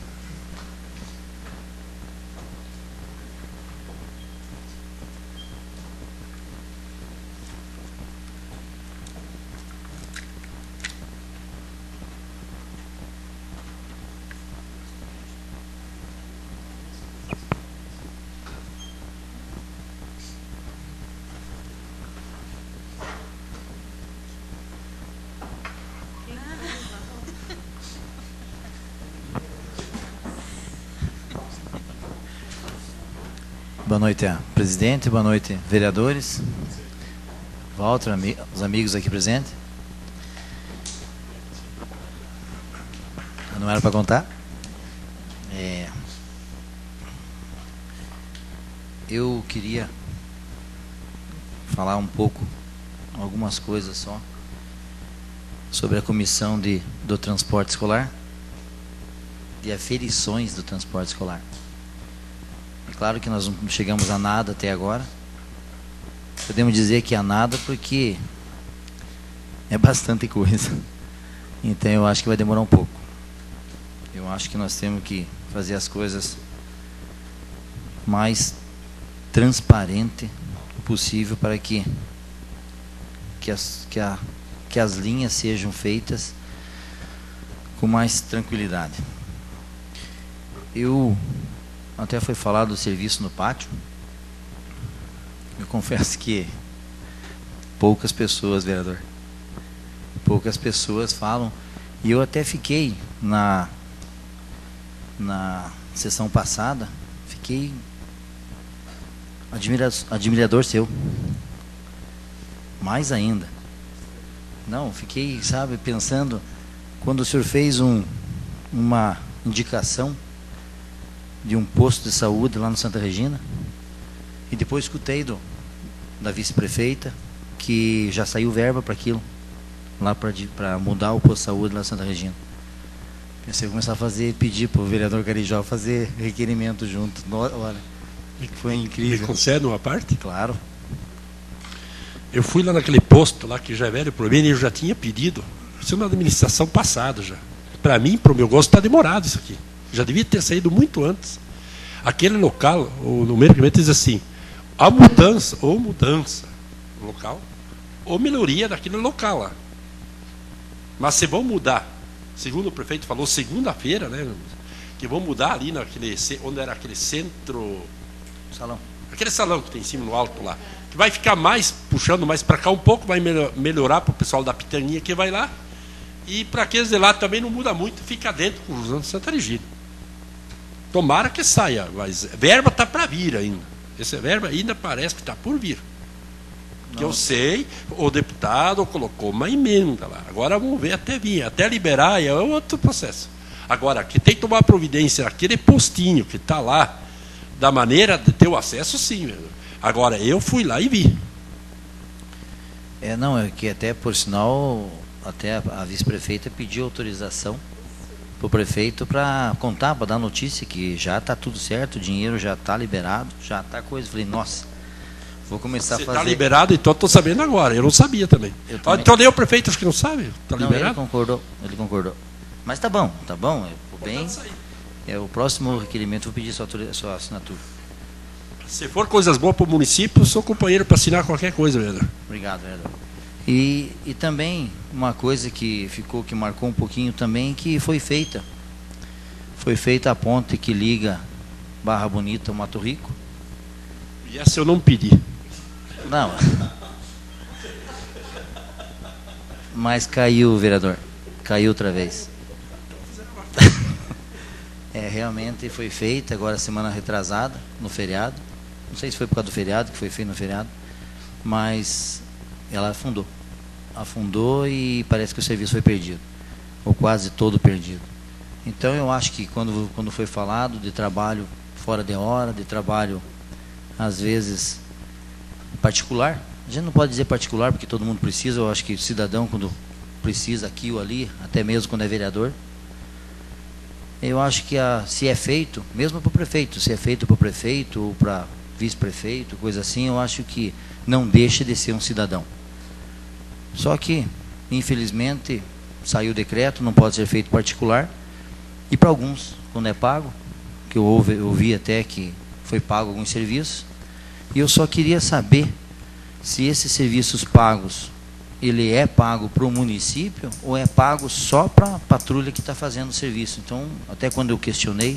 Boa noite, presidente. Boa noite, vereadores. Walter, ami os amigos aqui presentes. Não era para contar? É, eu queria falar um pouco, algumas coisas só, sobre a comissão de, do transporte escolar, de aferições do transporte escolar. É claro que nós não chegamos a nada até agora. Podemos dizer que a nada porque é bastante coisa. Então eu acho que vai demorar um pouco. Eu acho que nós temos que fazer as coisas mais transparente possível para que que as, que, a, que as linhas sejam feitas com mais tranquilidade. Eu até foi falado do serviço no pátio. Eu confesso que poucas pessoas, vereador, poucas pessoas falam. E eu até fiquei na na sessão passada, fiquei admira, admirador seu. Mais ainda. Não, fiquei, sabe, pensando quando o senhor fez um, uma indicação de um posto de saúde lá no Santa Regina, e depois escutei do, da vice-prefeita que já saiu verba para aquilo, lá para mudar o posto de saúde lá no Santa Regina. Pensei em começar a fazer, pedir para o vereador Carijó fazer requerimento junto. Olha, foi incrível. Me concede uma parte? Claro. Eu fui lá naquele posto lá que já é velho problema, e eu já tinha pedido. Isso é uma administração passada já. Para mim, para o meu gosto, está demorado isso aqui. Já devia ter saído muito antes. Aquele local, o número que diz assim, a mudança, ou mudança local, ou melhoria daquele local lá. Mas se vão mudar, segundo o prefeito falou, segunda-feira, né, que vão mudar ali naquele, onde era aquele centro, salão, aquele salão que tem em cima no alto lá, que vai ficar mais, puxando mais para cá um pouco, vai melhorar para o pessoal da Pitanguinha que vai lá, e para aqueles de lá também não muda muito, fica dentro com os anos de Santa Regina. Tomara que saia, mas verba está para vir ainda. Essa verba ainda parece que está por vir. Que eu sei, o deputado colocou uma emenda lá. Agora vamos ver até vir, até liberar é outro processo. Agora, que tem que tomar providência, aquele postinho que está lá, da maneira de ter o acesso, sim. Agora, eu fui lá e vi. É, não, é que até, por sinal, até a, a vice-prefeita pediu autorização para o prefeito para contar, para dar notícia que já está tudo certo, o dinheiro já está liberado, já está coisa. Falei, nossa, Vou começar Você a fazer. está liberado, então estou sabendo agora. Eu não sabia também. Eu também. Então nem o prefeito acho que não sabe. Está Não, liberado? ele concordou, ele concordou. Mas tá bom, tá bom, é o bem. É o próximo requerimento, vou pedir sua, sua assinatura. Se for coisas boas para o município, eu sou companheiro para assinar qualquer coisa, vereador. Obrigado, vereador. E, e também uma coisa que ficou, que marcou um pouquinho também, que foi feita. Foi feita a ponte que liga Barra Bonita ao Mato Rico. E essa eu não pedi. Não. Mas caiu, vereador. Caiu outra vez. É, realmente foi feita agora semana retrasada, no feriado. Não sei se foi por causa do feriado, que foi feito no feriado. Mas ela afundou. Afundou e parece que o serviço foi perdido. Ou quase todo perdido. Então eu acho que quando, quando foi falado de trabalho fora de hora, de trabalho às vezes particular, a gente não pode dizer particular porque todo mundo precisa, eu acho que o cidadão quando precisa aqui ou ali, até mesmo quando é vereador, eu acho que a, se é feito, mesmo para o prefeito, se é feito para o prefeito ou para vice-prefeito, coisa assim, eu acho que não deixa de ser um cidadão. Só que, infelizmente, saiu o decreto, não pode ser feito particular, e para alguns, quando é pago, que eu ouvi, eu ouvi até que foi pago alguns serviços, e eu só queria saber se esses serviços pagos, ele é pago para o município ou é pago só para a patrulha que está fazendo o serviço. Então, até quando eu questionei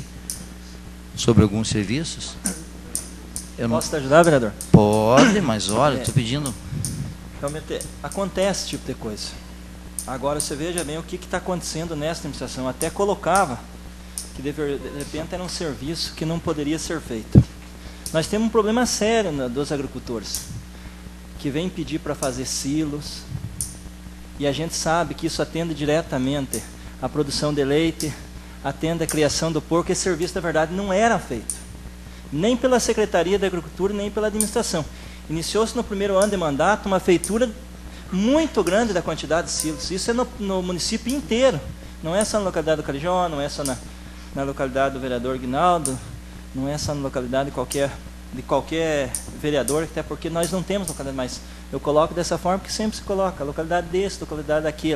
sobre alguns serviços... Eu Posso não... te ajudar, vereador? Pode, mas olha, estou É. pedindo... Realmente, acontece esse tipo de coisa. Agora, você veja bem o que está acontecendo nessa administração. Até colocava que, de, ver- de repente, era um serviço que não poderia ser feito. Nós temos um problema sério né, dos agricultores, que vêm pedir para fazer silos, e a gente sabe que isso atende diretamente à produção de leite, atende à criação do porco. Esse serviço, na verdade, não era feito, nem pela Secretaria da Agricultura, nem pela administração. Iniciou-se no primeiro ano de mandato uma feitura muito grande da quantidade de silos. Isso é no, no município inteiro, não é só na localidade do Carijó, não é só na, na localidade do vereador Guinaldo, não é só na localidade de qualquer, de qualquer vereador, até porque nós não temos localidade, mas eu coloco dessa forma que sempre se coloca, a localidade desse, a localidade daquele.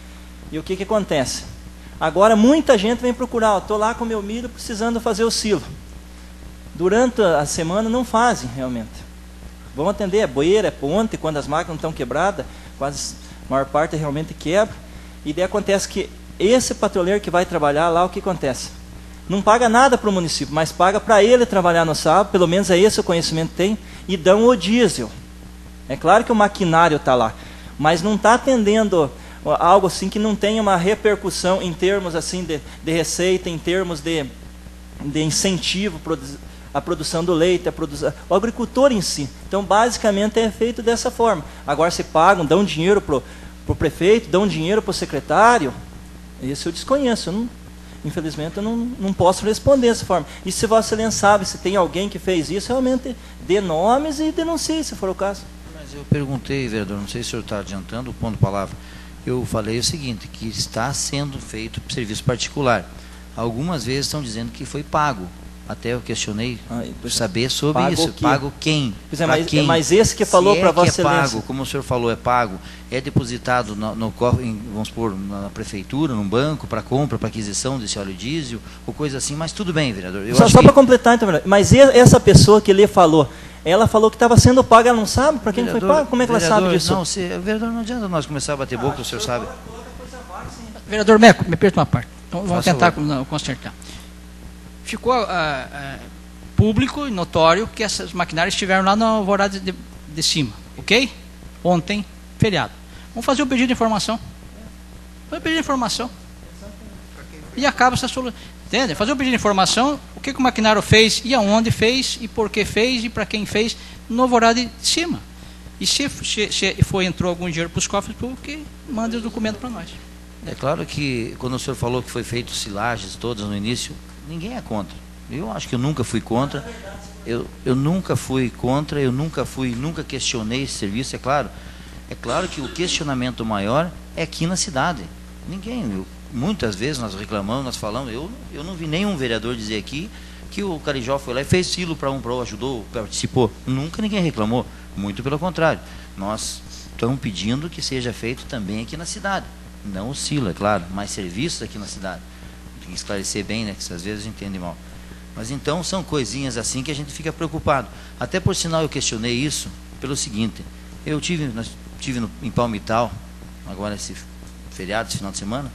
E o que, que acontece? Agora muita gente vem procurar, estou lá com meu milho precisando fazer o silo. Durante a semana não fazem realmente. Vão atender, é boeira, é ponte, quando as máquinas estão quebradas, quase a maior parte realmente quebra. E daí acontece que esse patrulheiro que vai trabalhar lá, o que acontece? Não paga nada para o município, mas paga para ele trabalhar no sábado, pelo menos é esse o conhecimento que tem, e dão o diesel. É claro que o maquinário está lá, mas não está atendendo algo assim que não tenha uma repercussão em termos assim de, de receita, em termos de, de incentivo à produção do leite, a produção, o agricultor em si. Então, basicamente, é feito dessa forma. Agora, se pagam, dão dinheiro para o prefeito, dão dinheiro para o secretário, esse eu desconheço, eu não, infelizmente eu não, não posso responder dessa forma. E se Vossa Excelência sabe, se tem alguém que fez isso, realmente dê nomes e denuncie, se for o caso. Mas eu perguntei, vereador, não sei se o senhor está adiantando o ponto de palavra. Eu falei o seguinte, que está sendo feito serviço particular. Algumas vezes estão dizendo que foi pago. Até eu questionei Ah, saber sobre pago isso. o quê? Pago quem? Pois é, Pra mas, quem? mas esse que falou Se para é Vossa que é Excelência. pago, como o senhor falou, é pago, é depositado no, no cofre, em, vamos supor, na prefeitura, num banco, para compra, para aquisição desse óleo diesel, ou coisa assim, mas tudo bem, vereador. Eu Só, acho só que- para completar, então, vereador, mas e- essa pessoa que lhe falou, ela falou que estava sendo paga, ela não sabe para quem foi Vereador, pago? Como é que ela sabe vereador, disso? Não, se, vereador, não adianta nós começar a bater boca, o senhor sabe. Vereador Meco, me permita uma parte. Então, vamos Faça tentar favor. con- consertar. Ficou ah, ah, público e notório que essas maquinárias estiveram lá na alvorada de, de cima, ok? Ontem, feriado. Vamos fazer o pedido de informação. Fazer o pedido de informação. E acaba essa solução. Entende? Fazer o pedido de informação, o que, que o maquinário fez, e aonde fez, e por que fez, e para quem fez, no alvorada de cima. E se, se, se foi, entrou algum dinheiro para os cofres públicos, manda os documentos para nós. É claro que quando o senhor falou que foi feito silagens todas no início, ninguém é contra. Eu acho que eu nunca fui contra. Eu, eu nunca fui contra, eu nunca fui, nunca questionei esse serviço, é claro. É claro que o questionamento maior é aqui na cidade. Ninguém, eu, muitas vezes nós reclamamos, nós falamos, eu, eu não vi nenhum vereador dizer aqui que o Carijó foi lá e fez silo para um, para o ajudou, participou. Nunca ninguém reclamou. Muito pelo contrário. Nós estamos pedindo que seja feito também aqui na cidade. Não oscila, é claro, mais serviços aqui na cidade. Tem que esclarecer bem, né, que às vezes a gente entende mal. Mas então são coisinhas assim que a gente fica preocupado. Até por sinal eu questionei isso pelo seguinte, eu tive, nós tive no, em Palmital, agora esse feriado, esse final de semana,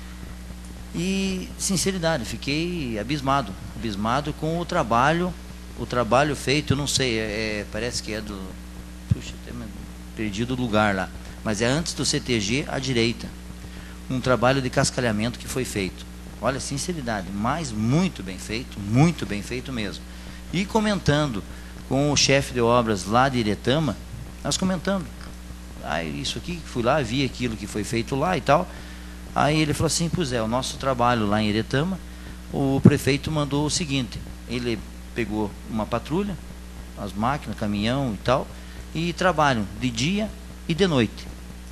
e sinceridade, fiquei abismado, abismado com o trabalho, o trabalho feito, eu não sei, é, é, parece que é do, puxa, até perdi do lugar lá, mas é antes do C T G à direita, um trabalho de cascalhamento que foi feito. Olha, sinceridade, mas muito bem feito, muito bem feito mesmo. E comentando com o chefe de obras lá de Iretama, nós comentando, ah, isso aqui, fui lá, vi aquilo que foi feito lá e tal. Aí ele falou assim, pois é, o nosso trabalho lá em Iretama, o prefeito mandou o seguinte, ele pegou uma patrulha, as máquinas, caminhão e tal, e trabalham de dia e de noite.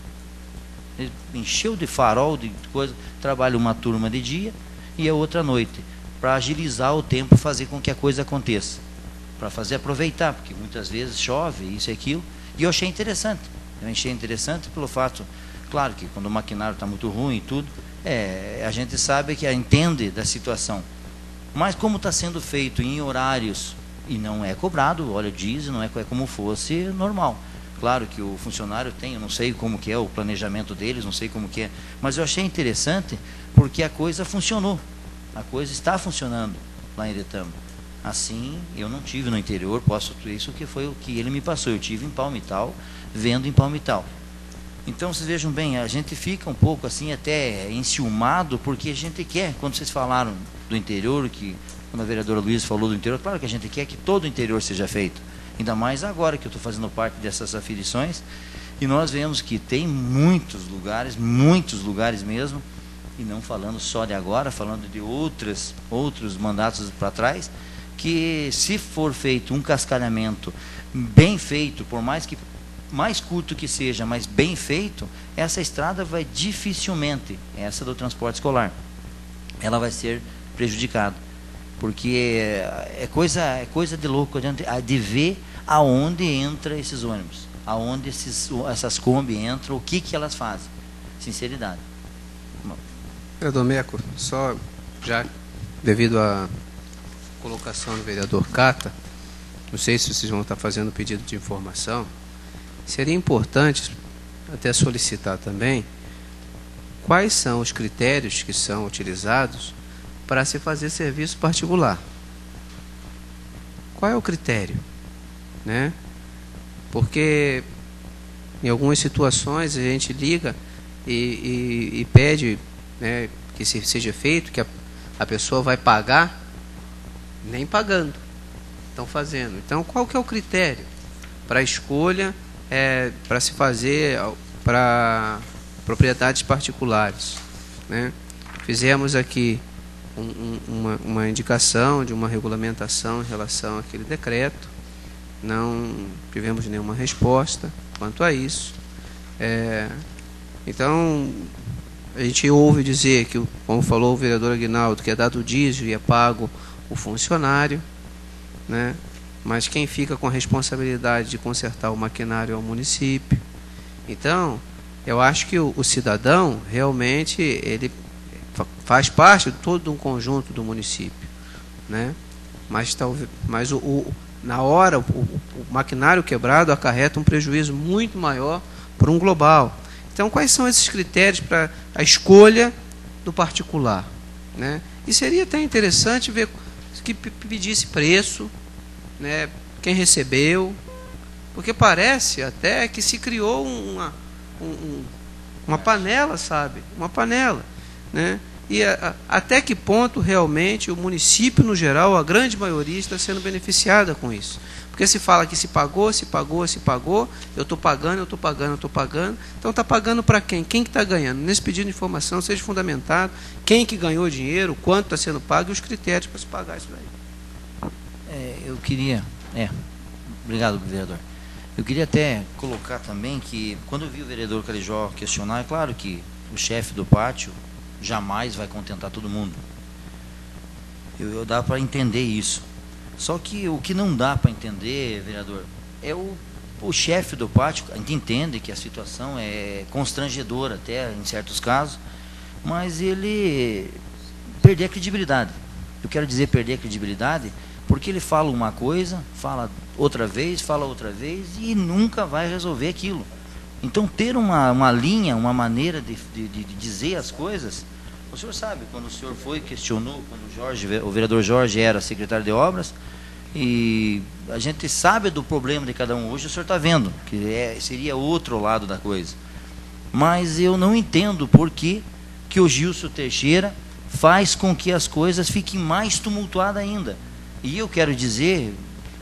Ele encheu de farol, de coisa, trabalha uma turma de dia e a outra à noite, para agilizar o tempo, fazer com que a coisa aconteça, para fazer aproveitar, porque muitas vezes chove, isso e aquilo, e eu achei interessante, eu achei interessante pelo fato, claro que quando o maquinário está muito ruim e tudo, é, a gente sabe que entende da situação, mas como está sendo feito em horários, e não é cobrado, olha, diz, não é, é como fosse normal. Claro que o funcionário tem, eu não sei como que é o planejamento deles, não sei como que é, mas eu achei interessante porque a coisa funcionou, a coisa está funcionando lá em Iretama. Assim, eu não tive no interior, posso isso que foi o que ele me passou, eu tive em Palmital, vendo em Palmital. Então, vocês vejam bem, a gente fica um pouco assim até enciumado, porque a gente quer, quando vocês falaram do interior, que quando a vereadora Luiz falou do interior, claro que a gente quer que todo o interior seja feito. Ainda mais agora que eu estou fazendo parte dessas aferições, e nós vemos que tem muitos lugares, muitos lugares mesmo, e não falando só de agora, falando de outras, outros mandatos para trás, que se for feito um cascalhamento bem feito, por mais que mais curto que seja, mas bem feito, essa estrada vai dificilmente, essa do transporte escolar, ela vai ser prejudicada. Porque é coisa, é coisa de louco de ver aonde entra esses ônibus, aonde esses, essas Kombi entram, o que, que elas fazem. Sinceridade. Vereador Meco, só já devido à colocação do vereador Cata, não sei se vocês vão estar fazendo pedido de informação, seria importante até solicitar também quais são os critérios que são utilizados para se fazer serviço particular. Qual é o critério? Né? Porque em algumas situações a gente liga e, e, e pede, né, que se seja feito, que a, a pessoa vai pagar, nem pagando, estão fazendo. Então, qual que é o critério para a escolha, é, para se fazer para propriedades particulares? Né? Fizemos aqui Um, uma, uma indicação de uma regulamentação em relação àquele decreto, não tivemos nenhuma resposta quanto a isso. É, então, a gente ouve dizer que, como falou o vereador Aguinaldo, que é dado o diesel e é pago o funcionário, né? Mas quem fica com a responsabilidade de consertar o maquinário é o município. Então, eu acho que o, o cidadão realmente ele faz parte de todo um conjunto do município, né? Mas, talvez, mas o, o, na hora, o, o maquinário quebrado acarreta um prejuízo muito maior para um global. Então, quais são esses critérios para a escolha do particular? Né? E seria até interessante ver que pedisse preço, né? Quem recebeu, porque parece até que se criou uma, um, uma panela, sabe? Uma panela. Né? E a, a, até que ponto realmente o município, no geral, a grande maioria está sendo beneficiada com isso? Porque se fala que se pagou, se pagou, se pagou, eu estou pagando, eu estou pagando, eu estou pagando. Então está pagando para quem? Quem que está ganhando? Nesse pedido de informação seja fundamentado quem que ganhou dinheiro, quanto está sendo pago e os critérios para se pagar isso daí. É, eu queria... É, obrigado, vereador. Eu queria até colocar também que, quando eu vi o vereador Carijó questionar, é claro que o chefe do pátio jamais vai contentar todo mundo. Eu, eu dá para entender isso. Só que o que não dá para entender, vereador, é o o chefe do pátio, a gente entende que a situação é constrangedora até em certos casos, mas ele perder a credibilidade. Eu quero dizer perder a credibilidade porque ele fala uma coisa, fala outra vez, fala outra vez e nunca vai resolver aquilo. Então ter uma, uma linha, uma maneira de, de, de dizer as coisas, o senhor sabe, quando o senhor foi, questionou, quando o, Jorge, o vereador Jorge era secretário de obras, e a gente sabe do problema de cada um. Hoje o senhor está vendo, que é, seria outro lado da coisa. Mas eu não entendo por que, que o Gilson Teixeira faz com que as coisas fiquem mais tumultuadas ainda. E eu quero dizer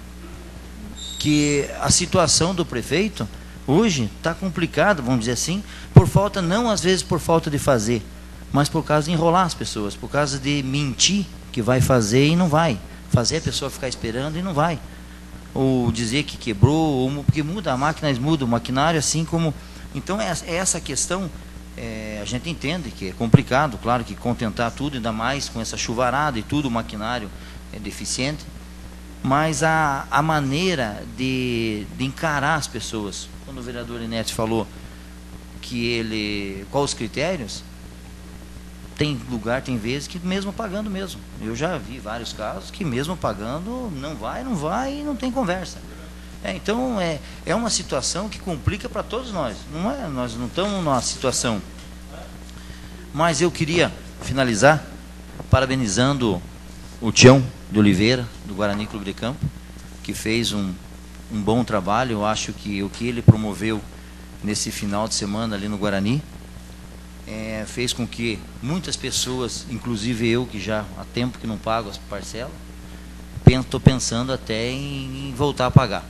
que a situação do prefeito hoje está complicada, vamos dizer assim, por falta, não às vezes por falta de fazer, mas por causa de enrolar as pessoas, por causa de mentir que vai fazer e não vai. Fazer a pessoa ficar esperando e não vai. Ou dizer que quebrou, ou, porque muda, a máquina muda, o maquinário, assim como... Então, é essa questão, é, a gente entende que é complicado, claro que contentar tudo, ainda mais com essa chuvarada e tudo, o maquinário é deficiente, mas a, a maneira de, de encarar as pessoas, quando o vereador Inete falou que ele... Quais os critérios? Tem lugar, tem vezes que mesmo pagando mesmo. Eu já vi vários casos que mesmo pagando, não vai, não vai e não tem conversa. É, então, é, é uma situação que complica para todos nós. Não é, nós não estamos numa situação. Mas eu queria finalizar parabenizando o Tião de Oliveira, do Guarani Clube de Campo, que fez um, um bom trabalho. Eu acho que o que ele promoveu nesse final de semana ali no Guarani, É, fez com que muitas pessoas, inclusive eu, que já há tempo que não pago as parcelas, estou pensando até em, em voltar a pagar.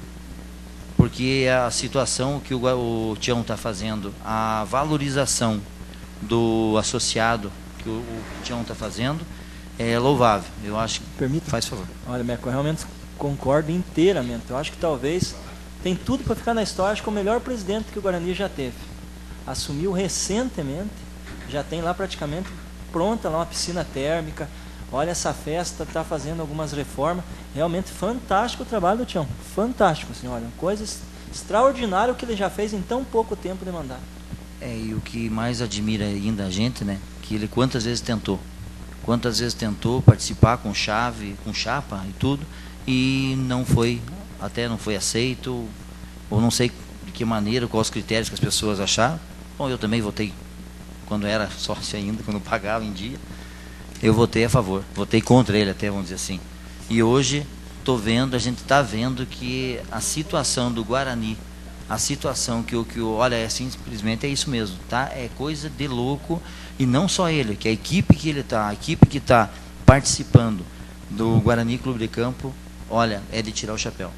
Porque a situação que o, o Tião está fazendo, a valorização do associado que o, o Tião está fazendo, é louvável. Eu acho que... Permita? Faz favor. Olha, Meco, eu realmente concordo inteiramente. Eu acho que talvez tem tudo para ficar na história. Acho que é o melhor presidente que o Guarani já teve. Assumiu recentemente, já tem lá praticamente pronta lá uma piscina térmica. Olha, essa festa, está fazendo algumas reformas. Realmente fantástico o trabalho do Tião. Fantástico, assim, olha, coisa extraordinária o que ele já fez em tão pouco tempo de mandato. É, e o que mais admira ainda a gente, né, que ele quantas vezes tentou. Quantas vezes tentou participar com chave, com chapa e tudo, e não foi, até não foi aceito, ou não sei de que maneira, quais os critérios que as pessoas acharam. Bom, eu também votei, quando era sócio ainda, quando pagava em dia, eu votei a favor, votei contra ele até, vamos dizer assim. E hoje, estou vendo, a gente está vendo que a situação do Guarani, a situação que o que olha, é simplesmente é isso mesmo, tá? É coisa de louco, e não só ele, que a equipe que ele está, a equipe que está participando do Guarani Clube de Campo, olha, é de tirar o chapéu.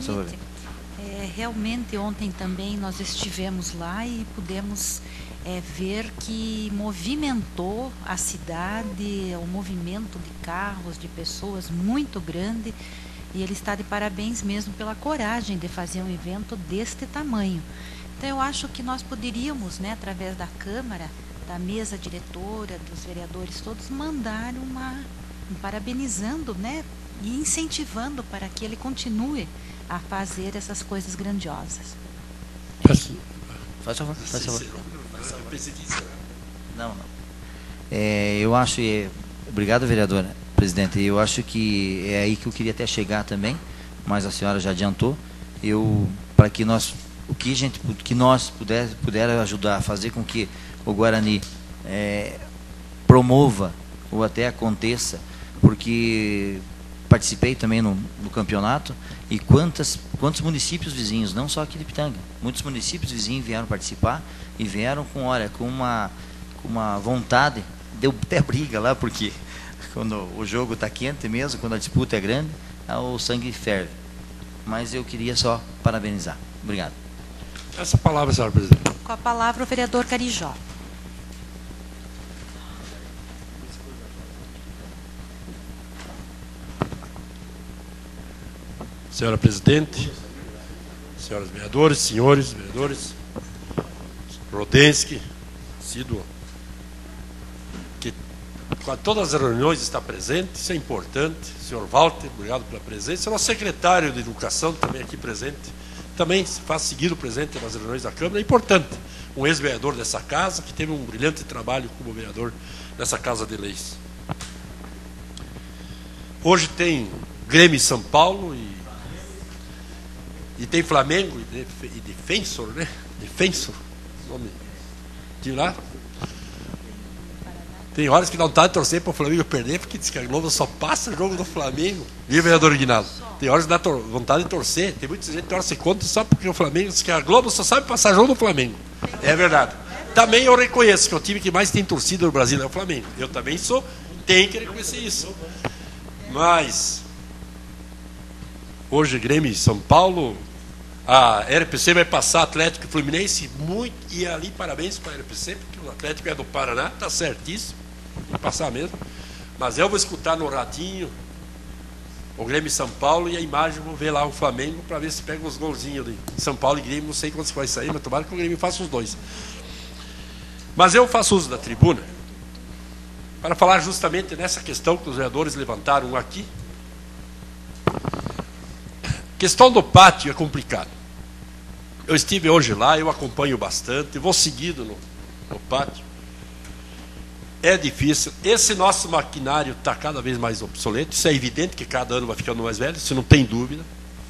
É, realmente ontem também nós estivemos lá e pudemos é, ver que movimentou a cidade, o movimento de carros, de pessoas muito grande, e ele está de parabéns mesmo pela coragem de fazer um evento deste tamanho. Então eu acho que nós poderíamos, né, através da Câmara, da mesa diretora, dos vereadores todos, mandar uma, um parabenizando, né, e incentivando para que ele continue a fazer essas coisas grandiosas. Faz favor, faz favor. Não, não. É, eu acho, é, obrigado, vereadora, presidente. Eu acho que é aí que eu queria até chegar também, mas a senhora já adiantou. Eu, para que nós, o que a gente, que nós puder, puder ajudar a fazer com que o Guarani é, promova ou até aconteça, porque participei também no, no campeonato, e quantas, quantos municípios vizinhos, não só aqui de Pitanga, muitos municípios vizinhos vieram participar e vieram com, olha, com uma, com uma vontade, deu até briga lá, porque quando o jogo está quente mesmo, quando a disputa é grande, o sangue ferve. Mas eu queria só parabenizar. Obrigado. Essa palavra, senhora presidente. Com a palavra o vereador Carijó. Senhora presidente, senhoras vereadores, senhores vereadores, Rodensky, Cido, que com todas as reuniões está presente, isso é importante. Senhor Walter, obrigado pela presença. Nosso secretário de Educação também aqui presente, também se faz seguido presente nas reuniões da Câmara, é importante. Um ex-vereador dessa casa, que teve um brilhante trabalho como vereador nessa Casa de Leis. Hoje tem Grêmio e São Paulo, e, e tem Flamengo e, e Defensor, né? Defensor, nome de lá. Tem horas que dá vontade de torcer para o Flamengo perder, porque diz que a Globo só passa jogo do Flamengo. Viu, vereador Guinaldo? Tem horas que dá vontade de torcer. Tem muita gente que torce contra só porque o Flamengo diz que a Globo só sabe passar jogo do Flamengo. É verdade. Também eu reconheço que o time que mais tem torcida no Brasil é o Flamengo. Eu também sou, tenho que reconhecer isso. Mas hoje Grêmio e São Paulo, a R P C vai passar Atlético e Fluminense muito, e ali parabéns para a R P C, porque o Atlético é do Paraná, está certíssimo, vai passar mesmo. Mas eu vou escutar no ratinho o Grêmio e São Paulo, e a imagem vou ver lá o Flamengo para ver se pega os golzinhos de São Paulo e Grêmio. Não sei quantos vai sair, mas tomara que o Grêmio faça os dois. Mas eu faço uso da tribuna para falar justamente nessa questão que os vereadores levantaram aqui. Questão do pátio é complicado. Eu estive hoje lá, eu acompanho bastante, vou seguido no, no pátio. É difícil. Esse nosso maquinário está cada vez mais obsoleto. Isso é evidente que cada ano vai ficando mais velho, isso não tem dúvida.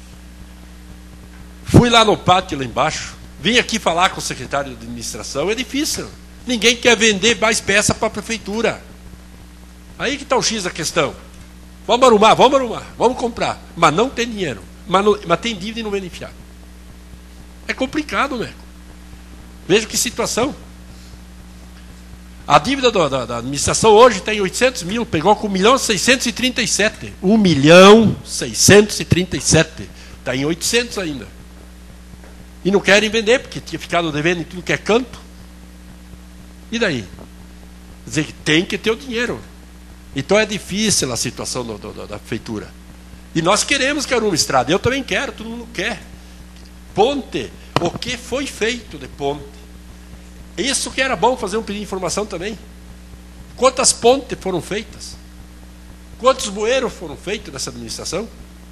Fui lá no pátio, lá embaixo. Vim aqui falar com o secretário de administração. É difícil. Ninguém quer vender mais peça para a prefeitura. Aí que está o X da questão. Vamos arrumar, vamos arrumar, vamos comprar. Mas não tem dinheiro. Mas, não, mas tem dívida e não vende enfiado. É complicado, Meco. Veja que situação. A dívida do, da, da administração hoje tem oitocentos mil, pegou com um milhão seiscentos e trinta e sete. um milhão seiscentos e trinta e sete. Está em oitocentos ainda. E não querem vender, porque tinha ficado devendo em tudo que é canto. E daí? Quer dizer que tem que ter o dinheiro. Então é difícil a situação do, do, da prefeitura. E nós queremos que arrume estrada. Eu também quero, todo mundo quer. Ponte. O que foi feito de ponte? Isso que era bom fazer um pedido de informação também. Quantas pontes foram feitas? Quantos bueiros foram feitos nessa administração?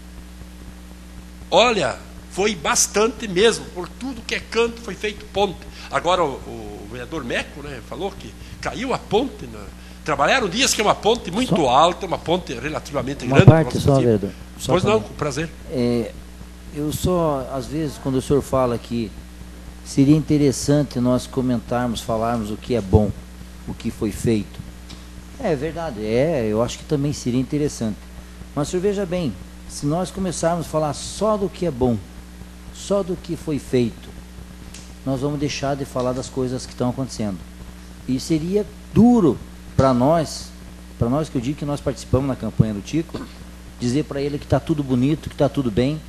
Olha, foi bastante mesmo. Por tudo que é canto foi feito ponte. Agora o, o vereador Meco, né, falou que caiu a ponte. Na, trabalharam dias que é uma ponte muito só, alta, uma ponte relativamente uma grande. Uma parte só, vereador. Só pois não, com prazer. É, eu só, às vezes, quando o senhor fala que seria interessante nós comentarmos, falarmos o que é bom, o que foi feito. É verdade, é, eu acho que também seria interessante. Mas, senhor, veja bem, se nós começarmos a falar só do que é bom, só do que foi feito, nós vamos deixar de falar das coisas que estão acontecendo. E seria duro para nós, para nós que eu digo que nós participamos na campanha do Tico, dizer para ele que está tudo bonito, que está tudo bem,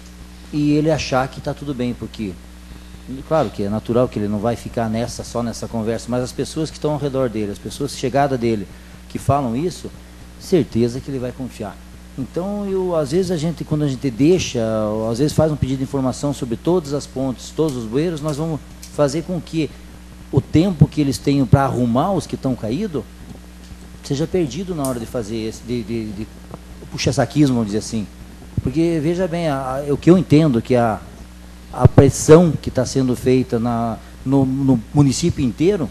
e ele achar que está tudo bem, porque... Claro que é natural que ele não vai ficar nessa, só nessa conversa, mas as pessoas que estão ao redor dele, as pessoas chegadas dele, que falam isso, certeza que ele vai confiar. Então, eu, às vezes a gente, quando a gente deixa, às vezes faz um pedido de informação sobre todas as pontes, todos os bueiros, nós vamos fazer com que o tempo que eles tenham para arrumar os que estão caídos, seja perdido na hora de fazer esse, de, de, de puxa-saquismo, vamos dizer assim. Porque, veja bem, a, a, o que eu entendo que a a pressão que está sendo feita na, no, no município inteiro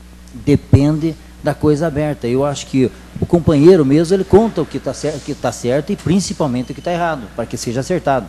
depende da coisa aberta. Eu acho que o companheiro mesmo, ele conta o que está certo, que tá certo e principalmente o que está errado, para que seja acertado.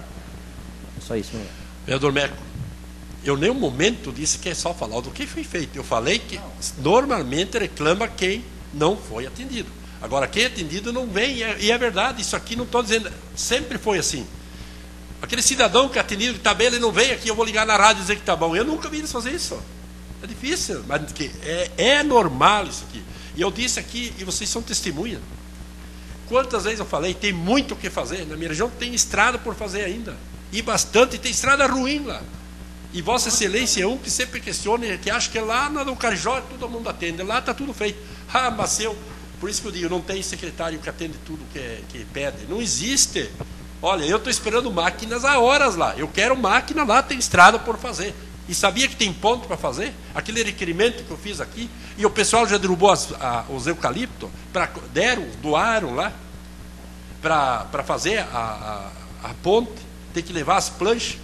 É só isso. Vereador Meco, eu em nenhum momento disse que é só falar do que foi feito. Eu falei que normalmente reclama quem não foi atendido. Agora, quem é atendido não vem, e é, e é verdade, isso aqui não estou dizendo, sempre foi assim. Aquele cidadão que é atendido, que está bem, ele não vem aqui, eu vou ligar na rádio e dizer que está bom. Eu nunca vi eles fazer isso. É difícil, mas que é, é normal isso aqui. E eu disse aqui, e vocês são testemunhas. Quantas vezes eu falei, tem muito o que fazer. Na minha região tem estrada por fazer ainda. E bastante, tem estrada ruim lá. E Vossa Excelência é um que sempre questiona, que acha que lá no Carijó todo mundo atende. Lá está tudo feito. Ah, mas eu... Por isso que eu digo, não tem secretário que atende tudo que, que pede. Não existe. Olha, eu estou esperando máquinas há horas lá. Eu quero máquina lá, tem estrada por fazer. E sabia que tem ponto para fazer? Aquele requerimento que eu fiz aqui. E o pessoal já derrubou as, a, os eucaliptos. Pra, deram, doaram lá. Para fazer a, a, a ponte. Tem que levar as planchas.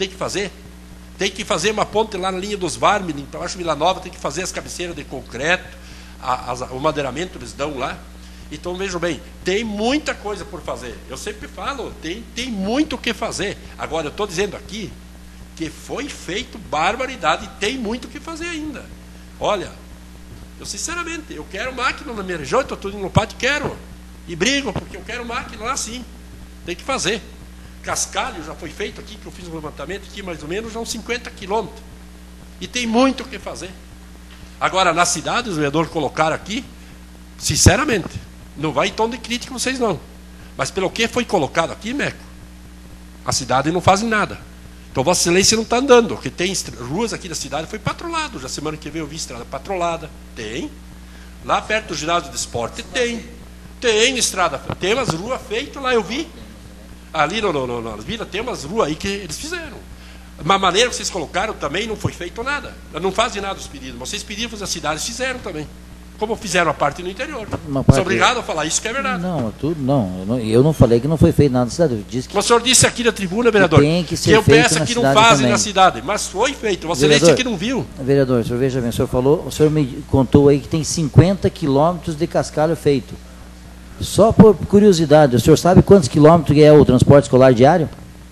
Tem que fazer. Tem que fazer uma ponte lá na linha dos Varmelin, para baixo de Vila Nova, tem que fazer as cabeceiras de concreto, a, a, o madeiramento eles dão lá. Então, vejam bem, tem muita coisa por fazer. Eu sempre falo, tem, tem muito o que fazer. Agora, eu estou dizendo aqui que foi feito barbaridade e tem muito o que fazer ainda. Olha, eu sinceramente, eu quero máquina na minha região, estou tudo no pátio, quero. E brigo, porque eu quero máquina lá sim. Tem que fazer. Cascalho já foi feito aqui, que eu fiz um levantamento aqui, mais ou menos, já uns cinquenta quilômetros. E tem muito o que fazer. Agora, na cidade, os vereadores colocaram aqui, sinceramente, não vai em tom de crítica vocês não. Mas pelo que foi colocado aqui, Meco, a cidade não faz nada. Então, Vossa Excelência não está andando, porque tem ruas aqui da cidade, foi patrolado. Já semana que vem eu vi estrada patrolada. Tem. Lá perto do ginásio de esporte, tem. Tem estrada, tem umas ruas feitas lá, eu vi. Ali no, no, no, na vila tem umas ruas aí que eles fizeram. Uma maneira que vocês colocaram também não foi feito nada. Não fazem nada os pedidos. Vocês pediram para as cidades, fizeram também. Como fizeram a parte no interior. Parte... Sou obrigado a falar isso que é verdade. Não, tudo não. Eu não, eu não falei que não foi feito nada na cidade. Eu disse que... O senhor disse aqui na tribuna, vereador, que, tem que, ser que eu feito peço que não cidade fazem também. na cidade. Mas foi feito. Vossa Excelência que não viu. Vereador, o senhor veja bem, o senhor falou, o senhor me contou aí que tem cinquenta quilômetros de cascalho feito. Só por curiosidade, o senhor sabe quantos quilômetros é o transporte escolar diário?